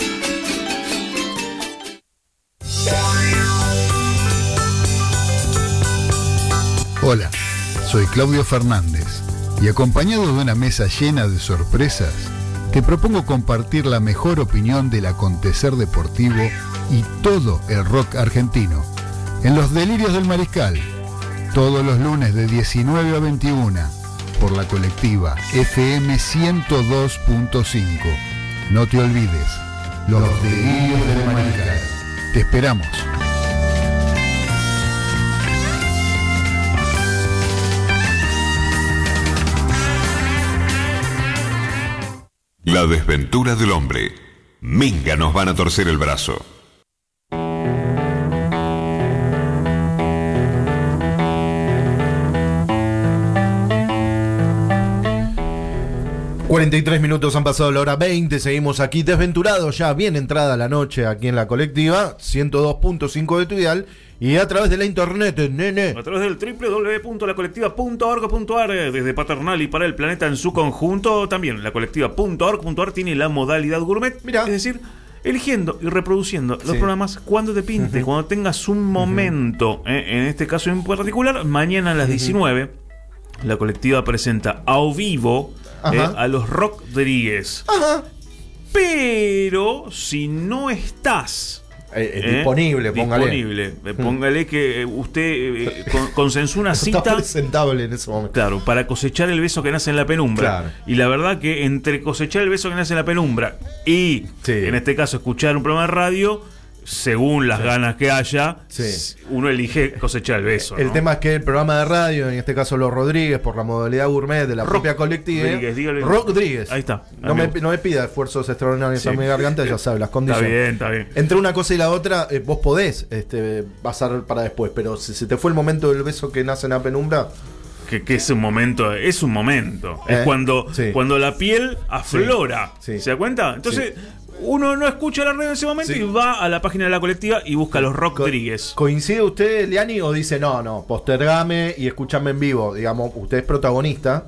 Hola, soy Claudio Fernández y acompañado de una mesa llena de sorpresas, te propongo compartir la mejor opinión del acontecer deportivo y todo el rock argentino en Los Delirios del Mariscal, todos los lunes de 19 a 21 por La Colectiva FM 102.5. No te olvides, Los Delirios del Mariscal. Te esperamos. La desventura del hombre. Minga nos van a torcer el brazo. ...43 han pasado la hora 20... ...seguimos aquí desventurados... ...ya bien entrada la noche aquí en La Colectiva... ...102.5 de tu dial... ...y a través de la internet, nene... ...a través del www.lacolectiva.org.ar... ...desde Paternal y para el planeta en su conjunto... ...también lacolectiva.org.ar... ...tiene la modalidad gourmet... ...es decir... eligiendo y reproduciendo los programas cuando te pinte, cuando tengas un momento. En este caso en particular, mañana a las 19, La Colectiva presenta a vivo a los Rodríguez. Pero si no estás Disponible, póngale. Disponible. Póngale que usted consensó una cita. Está presentable en ese momento. Claro, para cosechar el beso que nace en la penumbra. Claro. Y la verdad que entre cosechar el beso que nace en la penumbra y, en este caso, escuchar un programa de radio, según las ganas que haya, uno elige cosechar el beso. El tema es que el programa de radio, en este caso Los Rodríguez, por la modalidad gourmet de la propia colectiva. Rodríguez. Ahí está. No me pida esfuerzos extraordinarios a mi garganta, ya sabe, las condiciones. Está bien. Entre una cosa y la otra, vos podés pasar para después, pero si se te fue el momento del beso que nace en la penumbra. Que es un momento. Es cuando la piel aflora. ¿Se da cuenta? Entonces. Uno no escucha la radio en ese momento y va a la página de la colectiva y busca a los Rodríguez. ¿Coincide usted, Liani, o dice no, postergame y escuchame en vivo? Digamos, usted es protagonista.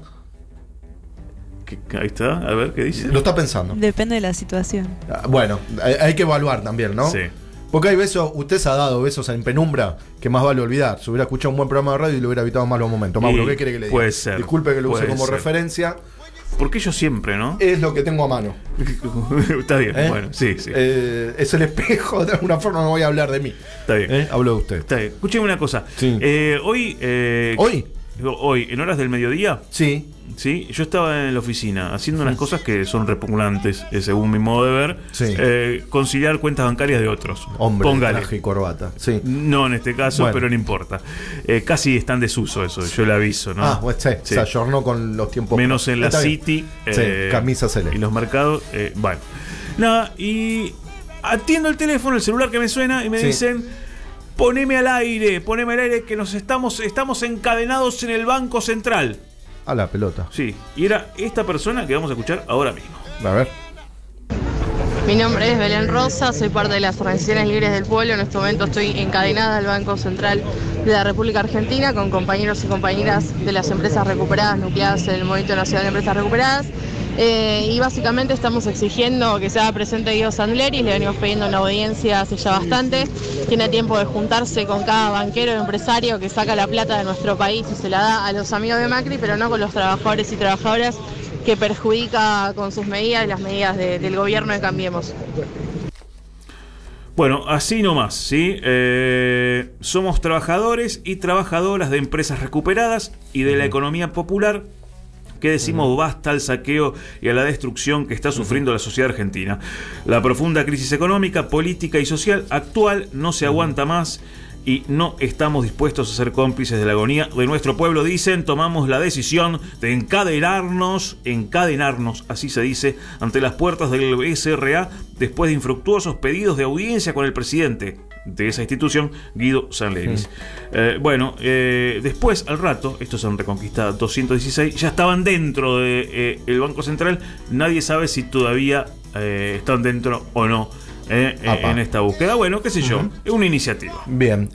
Ahí está, a ver, ¿qué dice? Lo está pensando. Depende de la situación. Bueno, hay que evaluar también, ¿no? Sí. Porque hay besos, usted se ha dado besos en penumbra que más vale olvidar. Se hubiera escuchado un buen programa de radio y le hubiera evitado más los momentos. Mauro, ¿qué quiere que le diga? Puede ser. Disculpe que lo use como referencia. Porque yo siempre, ¿no? Es lo que tengo a mano. Está bien, bueno, sí. Es el espejo, de alguna forma no voy a hablar de mí. Está bien. Hablo de usted. Está bien. Escúcheme una cosa. Sí. Hoy, en horas del mediodía, sí, yo estaba en la oficina haciendo unas cosas que son repugnantes, según mi modo de ver. Sí. Conciliar cuentas bancarias de otros. Hombre, póngale. Traje y corbata. Sí. No en este caso, bueno, pero no importa. Casi está en desuso eso, yo le aviso, ¿no? Se ayornó con los tiempos. Menos en la City. Camisa celeste. Y los mercados. Bueno. Nada, y atiendo el teléfono, el celular que me suena, y me dicen: poneme al aire, que nos estamos encadenados en el Banco Central. A la pelota. Sí, y era esta persona que vamos a escuchar ahora mismo. A ver. Mi nombre es Belén Rosa, soy parte de las Organizaciones Libres del Pueblo. En este momento estoy encadenada al Banco Central de la República Argentina con compañeros y compañeras de las empresas recuperadas, nucleadas en el Movimiento Nacional de Empresas Recuperadas. Y básicamente estamos exigiendo que sea presente Guido Sandleri. Le venimos pidiendo una audiencia hace ya bastante. Tiene tiempo de juntarse con cada banquero o empresario que saca la plata de nuestro país y se la da a los amigos de Macri, pero no con los trabajadores y trabajadoras que perjudica con sus medidas y las medidas del gobierno de Cambiemos. Bueno, así nomás, ¿sí? Somos trabajadores y trabajadoras de empresas recuperadas y de la economía popular que decimos basta al saqueo y a la destrucción que está sufriendo la sociedad argentina. La profunda crisis económica, política y social actual no se aguanta más y no estamos dispuestos a ser cómplices de la agonía de nuestro pueblo. Dicen, tomamos la decisión de encadenarnos, así se dice, ante las puertas del SRA después de infructuosos pedidos de audiencia con el presidente de esa institución, Guido Sandleri. Después, al rato, estos en Reconquista 216, ya estaban dentro del Banco Central. Nadie sabe si todavía están dentro o no en esta búsqueda. Bueno, qué sé yo, es una iniciativa. Bien,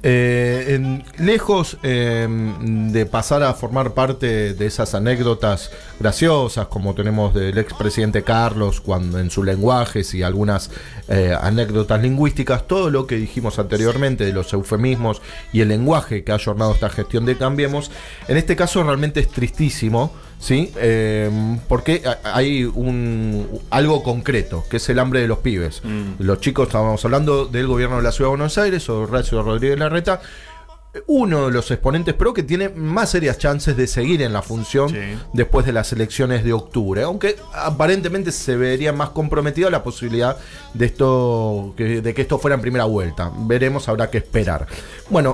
lejos de pasar a formar parte de esas anécdotas graciosas como tenemos del expresidente Carlos cuando en sus lenguajes y algunas anécdotas lingüísticas, todo lo que dijimos anteriormente de los eufemismos y el lenguaje que ha ayornado esta gestión de Cambiemos, en este caso realmente es tristísimo, ¿sí? Porque hay algo concreto, que es el hambre de los pibes. Los chicos, estábamos hablando del gobierno de la Ciudad de Buenos Aires, Horacio Rodríguez Larreta, uno de los exponentes pro que tiene más serias chances de seguir en la función después de las elecciones de octubre, aunque aparentemente se vería más comprometida la posibilidad de que esto fuera en primera vuelta. Veremos, habrá que esperar. Bueno,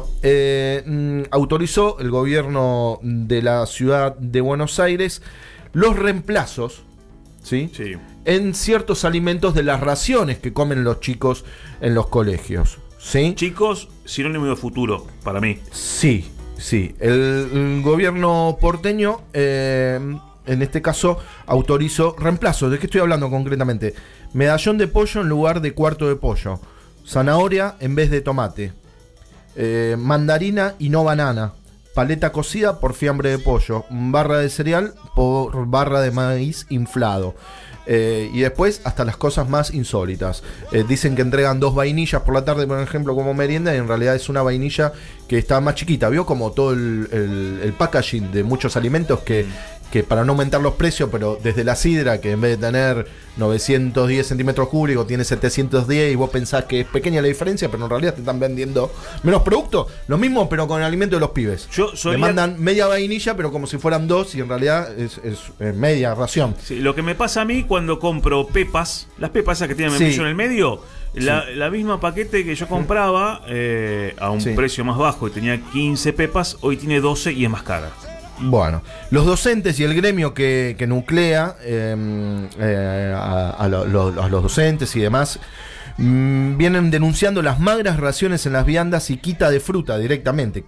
autorizó el gobierno de la Ciudad de Buenos Aires los reemplazos, ¿sí? En ciertos alimentos de las raciones que comen los chicos en los colegios. ¿Sí? Chicos, sinónimo de futuro, para mí. Sí. El gobierno porteño, en este caso, autorizó reemplazos. ¿De qué estoy hablando concretamente? Medallón de pollo en lugar de cuarto de pollo. Zanahoria en vez de tomate. Mandarina y no banana. Paleta cocida por fiambre de pollo. Barra de cereal por barra de maíz inflado. Y después hasta las cosas más insólitas. Dicen que entregan 2 vainillas por la tarde, por ejemplo, como merienda, y en realidad es una vainilla que está más chiquita. ¿Vio como todo el packaging de muchos alimentos que que para no aumentar los precios, pero desde la sidra, que en vez de tener 910 centímetros cúbicos, tiene 710 y vos pensás que es pequeña la diferencia, pero en realidad te están vendiendo menos productos. Lo mismo, pero con el alimento de los pibes. Le mandan media vainilla, pero como si fueran 2 y en realidad es media ración. Sí, lo que me pasa a mí cuando compro pepas, las pepas esas que tienen membrillo en el medio, la misma paquete que yo compraba a un precio más bajo y tenía 15 pepas, hoy tiene 12 y es más cara. Bueno, los docentes y el gremio que nuclea a los docentes y demás vienen denunciando las magras raciones en las viandas y quita de fruta directamente,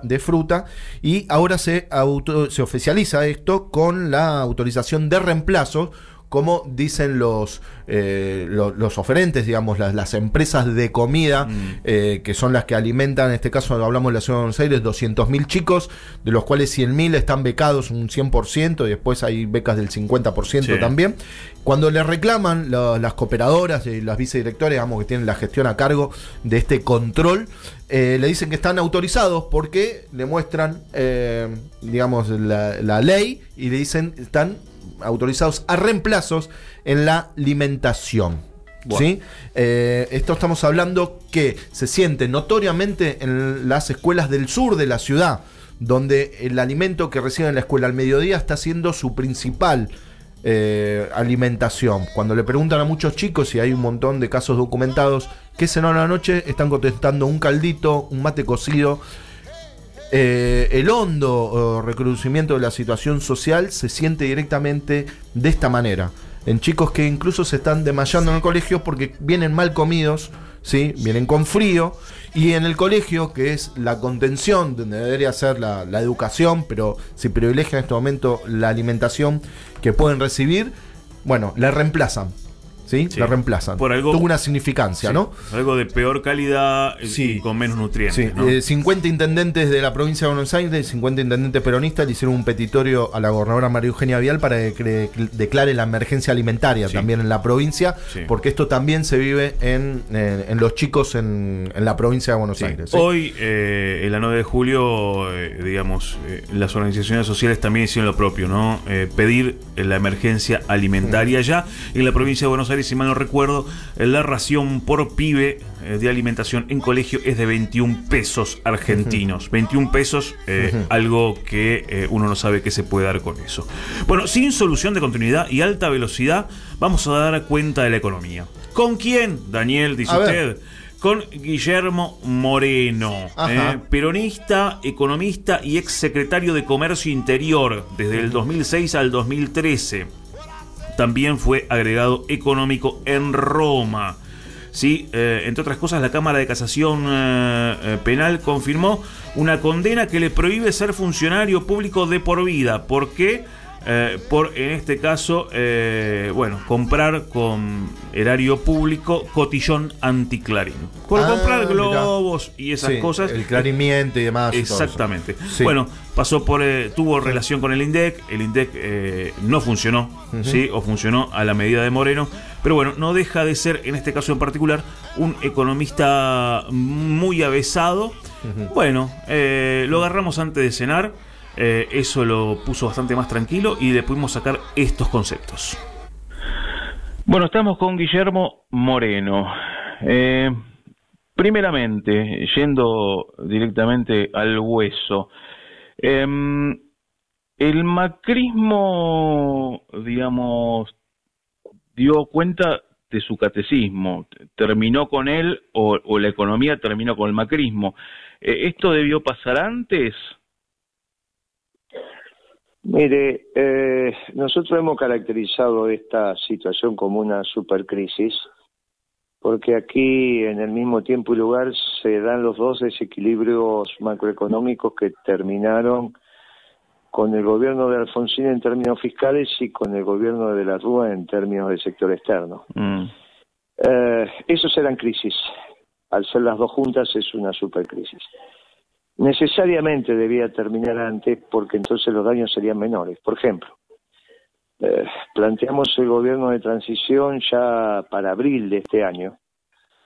y ahora se oficializa esto con la autorización de reemplazo, como dicen los oferentes, digamos, las empresas de comida, que son las que alimentan, en este caso hablamos de la Ciudad de Buenos Aires, 200.000 chicos, de los cuales 100.000 están becados un 100%, y después hay becas del 50% también. Cuando le reclaman las cooperadoras y las vicedirectores, digamos, que tienen la gestión a cargo de este control, le dicen que están autorizados porque le muestran, digamos, la ley, y le dicen están autorizados a reemplazos en la alimentación. Bueno. ¿Sí? Esto estamos hablando que se siente notoriamente en las escuelas del sur de la ciudad, donde el alimento que reciben en la escuela al mediodía está siendo su principal alimentación. Cuando le preguntan a muchos chicos, y hay un montón de casos documentados, ¿qué cenaron a la noche? Están contestando un caldito, un mate cocido. El hondo recrudecimiento de la situación social se siente directamente de esta manera, en chicos que incluso se están desmayando en el colegio porque vienen mal comidos, ¿sí? Vienen con frío, y en el colegio, que es la contención donde debería ser la educación, pero se privilegia en este momento la alimentación que pueden recibir, bueno, la reemplazan. ¿Sí? La reemplazan. Por algo, tuvo una significancia, ¿no? Algo de peor calidad y con menos nutrientes. ¿No? 50 intendentes de la provincia de Buenos Aires, 50 intendentes peronistas, le hicieron un petitorio a la gobernadora María Eugenia Vial para que declare la emergencia alimentaria también en la provincia, porque esto también se vive en los chicos en la provincia de Buenos Aires. ¿Sí? Hoy, en la 9 de julio, digamos, las organizaciones sociales también hicieron lo propio, ¿no? Pedir la emergencia alimentaria ya. En la provincia de Buenos Aires, si mal no recuerdo, la ración por pibe de alimentación en colegio es de 21 pesos argentinos. 21 pesos, algo que uno no sabe qué se puede dar con eso. Bueno, sin solución de continuidad y alta velocidad, vamos a dar cuenta de la economía. ¿Con quién, Daniel, dice usted? Con Guillermo Moreno, peronista, economista y exsecretario de Comercio Interior desde el 2006 al 2013. También fue agregado económico en Roma. Sí, entre otras cosas, la Cámara de Casación Penal confirmó una condena que le prohíbe ser funcionario público de por vida. ¿Por qué? Por, en este caso, comprar con erario público cotillón anticlarín. Por comprar globos y esas cosas. El Clarín miente y demás. Exactamente. Sí. Bueno, pasó tuvo relación con el INDEC. El INDEC no funcionó, ¿sí? O funcionó a la medida de Moreno. Pero bueno, no deja de ser, en este caso en particular, un economista muy avesado. Bueno, lo agarramos antes de cenar. Eso lo puso bastante más tranquilo y le pudimos sacar estos conceptos. Bueno, estamos con Guillermo Moreno. Primeramente, yendo directamente al hueso, el macrismo, digamos, dio cuenta de su catecismo. ¿Terminó con él o la economía terminó con el macrismo? ¿Esto debió pasar antes? Mire, nosotros hemos caracterizado esta situación como una supercrisis, porque aquí en el mismo tiempo y lugar se dan los dos desequilibrios macroeconómicos que terminaron con el gobierno de Alfonsín en términos fiscales y con el gobierno de la Rúa en términos del sector externo. Esos eran crisis. Al ser las dos juntas es una supercrisis. Necesariamente debía terminar antes porque entonces los daños serían menores. Por ejemplo, planteamos el gobierno de transición ya para abril de este año.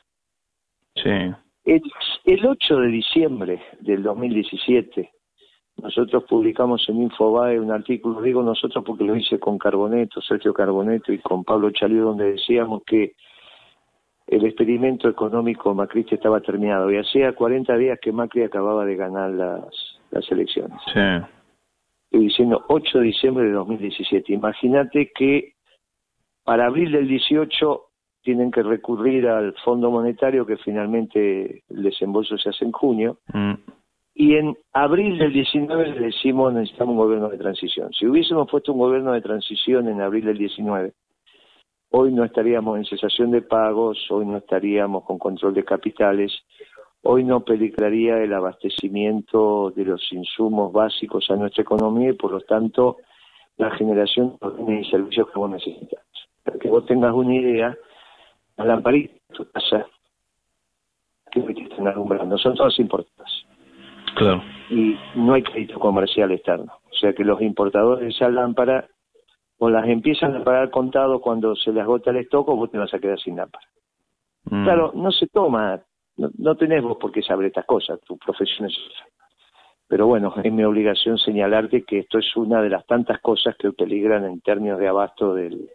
Sí. El 8 de diciembre del 2017 nosotros publicamos en Infobae un artículo, digo nosotros porque lo hice con Carboneto, Sergio Carboneto y con Pablo Chaliu, donde decíamos que el experimento económico macrista estaba terminado, y hacía 40 días que Macri acababa de ganar las elecciones. Sí. Estoy diciendo 8 de diciembre de 2017. Imagínate que para abril del 18 tienen que recurrir al Fondo Monetario, que finalmente el desembolso se hace en junio, y en abril del 19 le decimos necesitamos un gobierno de transición. Si hubiésemos puesto un gobierno de transición en abril del 19, hoy no estaríamos en cesación de pagos, hoy no estaríamos con control de capitales, hoy no peligraría el abastecimiento de los insumos básicos a nuestra economía y por lo tanto la generación de bienes y servicios que vos necesitas. Para que vos tengas una idea, la lamparita de tu casa que te están alumbrando son todas importadas. Claro. Y no hay crédito comercial externo. O sea que los importadores de esa lámpara o las empiezan a pagar contado cuando se les agota el stock o vos te vas a quedar sin lámpara. Claro, no se toma, no tenés vos por qué saber estas cosas, tu profesión es esa. Pero bueno, es mi obligación señalarte que esto es una de las tantas cosas que peligran en términos de abasto del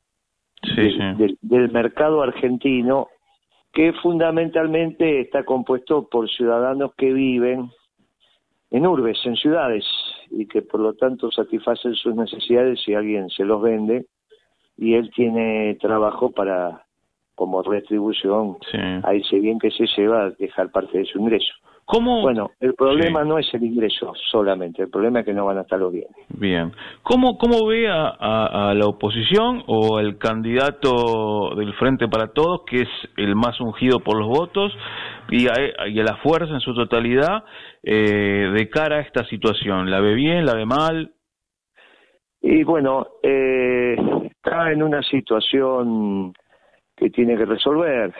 mercado argentino, que fundamentalmente está compuesto por ciudadanos que viven en urbes, en ciudades, y que por lo tanto satisfacen sus necesidades si alguien se los vende y él tiene trabajo para, como retribución, a ese bien que se lleva, dejar parte de su ingreso. Bueno, el problema no es el ingreso solamente, el problema es que no van a estar los bienes. Bien. ¿Cómo ve a la oposición o al candidato del Frente para Todos, que es el más ungido por los votos, y a la fuerza en su totalidad de cara a esta situación? ¿La ve bien, la ve mal? Y bueno, está en una situación que tiene que resolver,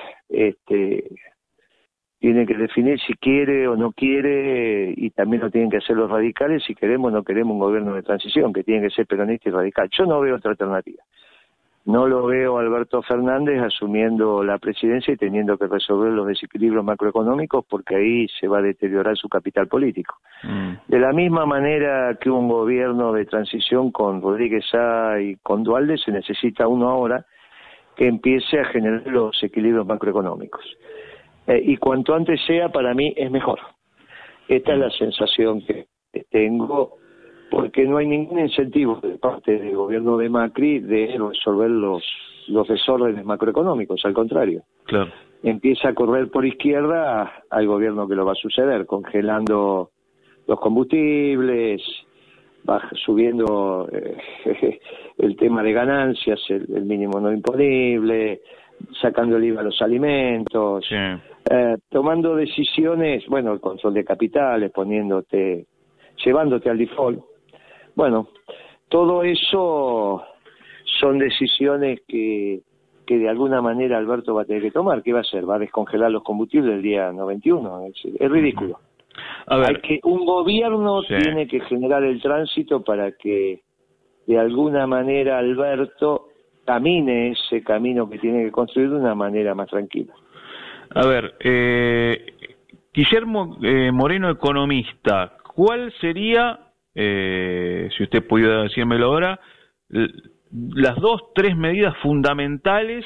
tiene que definir si quiere o no quiere, y también lo tienen que hacer los radicales si queremos o no queremos un gobierno de transición, que tiene que ser peronista y radical. Yo no veo otra alternativa. No lo veo a Alberto Fernández asumiendo la presidencia y teniendo que resolver los desequilibrios macroeconómicos, porque ahí se va a deteriorar su capital político. De la misma manera que un gobierno de transición con Rodríguez Sá y con Duhalde, se necesita uno ahora que empiece a generar los equilibrios macroeconómicos. Y cuanto antes sea, para mí es mejor. Esta es la sensación que tengo, porque no hay ningún incentivo de parte del gobierno de Macri de resolver los desórdenes macroeconómicos, al contrario. Claro. Empieza a correr por izquierda al gobierno que lo va a suceder, congelando los combustibles, subiendo el tema de ganancias, el mínimo no imponible, sacando el IVA a los alimentos, tomando decisiones, bueno, el control de capitales, llevándote al default. Bueno, todo eso son decisiones que de alguna manera Alberto va a tener que tomar. ¿Qué va a hacer? ¿Va a descongelar los combustibles el día 91? Es ridículo. A ver. Un gobierno tiene que generar el tránsito para que de alguna manera Alberto camine ese camino que tiene que construir de una manera más tranquila. A ver, Guillermo Moreno, economista, ¿cuál sería, si usted pudiera decírmelo ahora, las 2-3 medidas fundamentales,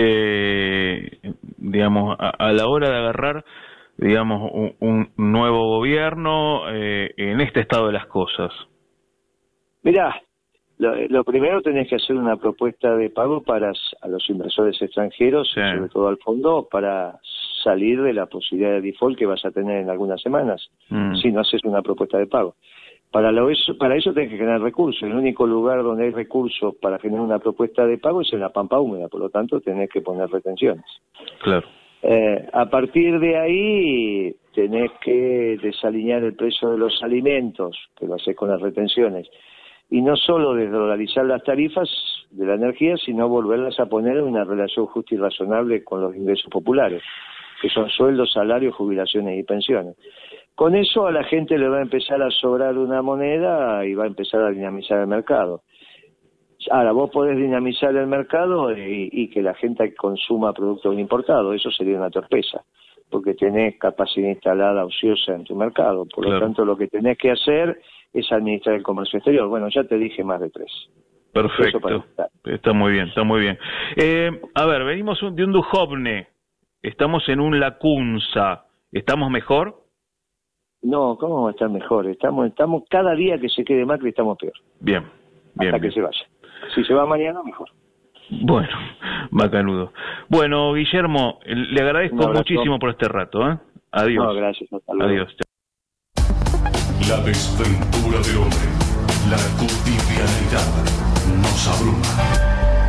digamos, a la hora de agarrar, digamos, un nuevo gobierno en este estado de las cosas? Mirá, lo primero tenés que hacer una propuesta de pago a los inversores extranjeros, sobre todo al fondo, para salir de la posibilidad de default que vas a tener en algunas semanas, si no haces una propuesta de pago. Para eso tenés que generar recursos. El único lugar donde hay recursos para generar una propuesta de pago es en la pampa húmeda, por lo tanto tenés que poner retenciones. Claro. A partir de ahí tenés que desalinear el precio de los alimentos, que lo haces con las retenciones. Y no solo desdolarizar las tarifas de la energía, sino volverlas a poner en una relación justa y razonable con los ingresos populares, que son sueldos, salarios, jubilaciones y pensiones. Con eso a la gente le va a empezar a sobrar una moneda y va a empezar a dinamizar el mercado. Ahora, vos podés dinamizar el mercado y que la gente consuma productos importados, eso sería una torpeza. porque tenés capacidad instalada ociosa en tu mercado. Por lo tanto, lo que tenés que hacer es administrar el comercio exterior. Bueno, ya te dije más de 3. Perfecto. Está muy bien, está muy bien. A ver, venimos de un Duhovne, estamos en un Lacunza, ¿estamos mejor? No, ¿cómo vamos a estar mejor? Estamos cada día que se quede Macri estamos peor. Bien, bien. Hasta que se vaya. Si se va mañana, mejor. Bueno, bacanudo. Bueno, Guillermo, le agradezco muchísimo por este rato, ¿eh? Adiós. No, gracias. Hasta luego. Adiós. La desventura del hombre, la cotidianidad nos abruma.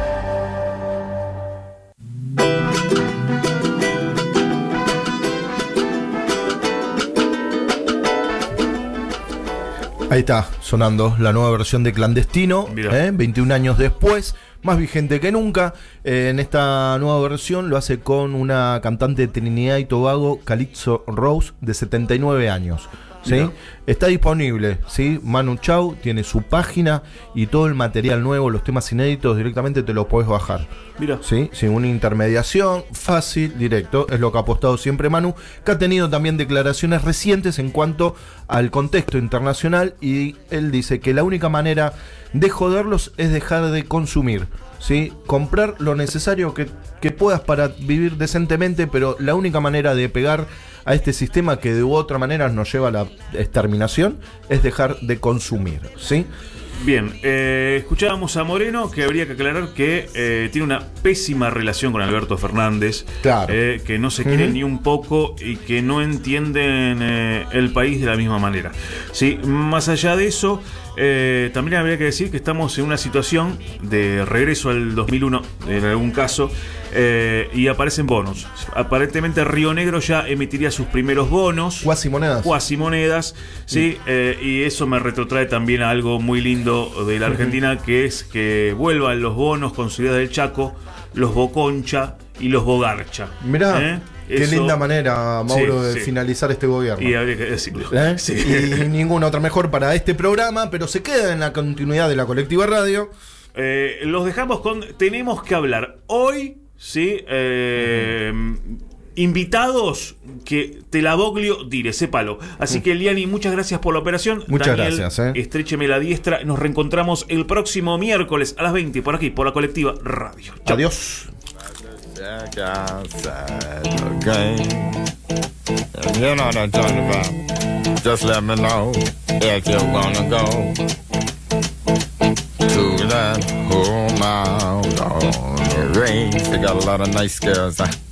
Ahí está, sonando la nueva versión de Clandestino, 21 años después, más vigente que nunca. En esta nueva versión lo hace con una cantante de Trinidad y Tobago, Calypso Rose, de 79 años. ¿Sí? Está disponible, ¿sí? Manu Chao tiene su página y todo el material nuevo, los temas inéditos, directamente te los podés bajar. Mira. ¿Sí? Sin una intermediación, fácil, directo, es lo que ha apostado siempre Manu, que ha tenido también declaraciones recientes en cuanto al contexto internacional, y él dice que la única manera de joderlos es dejar de consumir, ¿sí? Comprar lo necesario que puedas para vivir decentemente, pero la única manera de pegar a este sistema que de u otra manera nos lleva a la exterminación es dejar de consumir, ¿sí? Bien, escuchábamos a Moreno, que habría que aclarar que tiene una pésima relación con Alberto Fernández, claro. Que no se quieren ni un poco y que no entienden el país de la misma manera. Sí, más allá de eso, también habría que decir que estamos en una situación de regreso al 2001, en algún caso, y aparecen bonos. Aparentemente Río Negro ya emitiría sus primeros bonos. Cuasimonedas, sí, y eso me retrotrae también a algo muy lindo de la Argentina, que es que vuelvan los bonos con Ciudad del Chaco, los Boconcha y los Bogarcha. Mirá, qué linda manera, Mauro, de finalizar este gobierno. Y habría que decirlo. Sí. Y ninguna otra mejor para este programa, pero se queda en la continuidad de la Colectiva Radio. Los dejamos con Tenemos que hablar. Hoy, sí, invitados que te la voglio dire, sépalo. Así que, Liani, muchas gracias por la operación. Muchas Daniel, gracias. Estrécheme la diestra. Nos reencontramos el próximo miércoles a las 20 por aquí, por la Colectiva Radio. Chau. Adiós. You know what I'm talking about. Just let me know if you wanna go to that home out on the range. They got a lot of nice girls.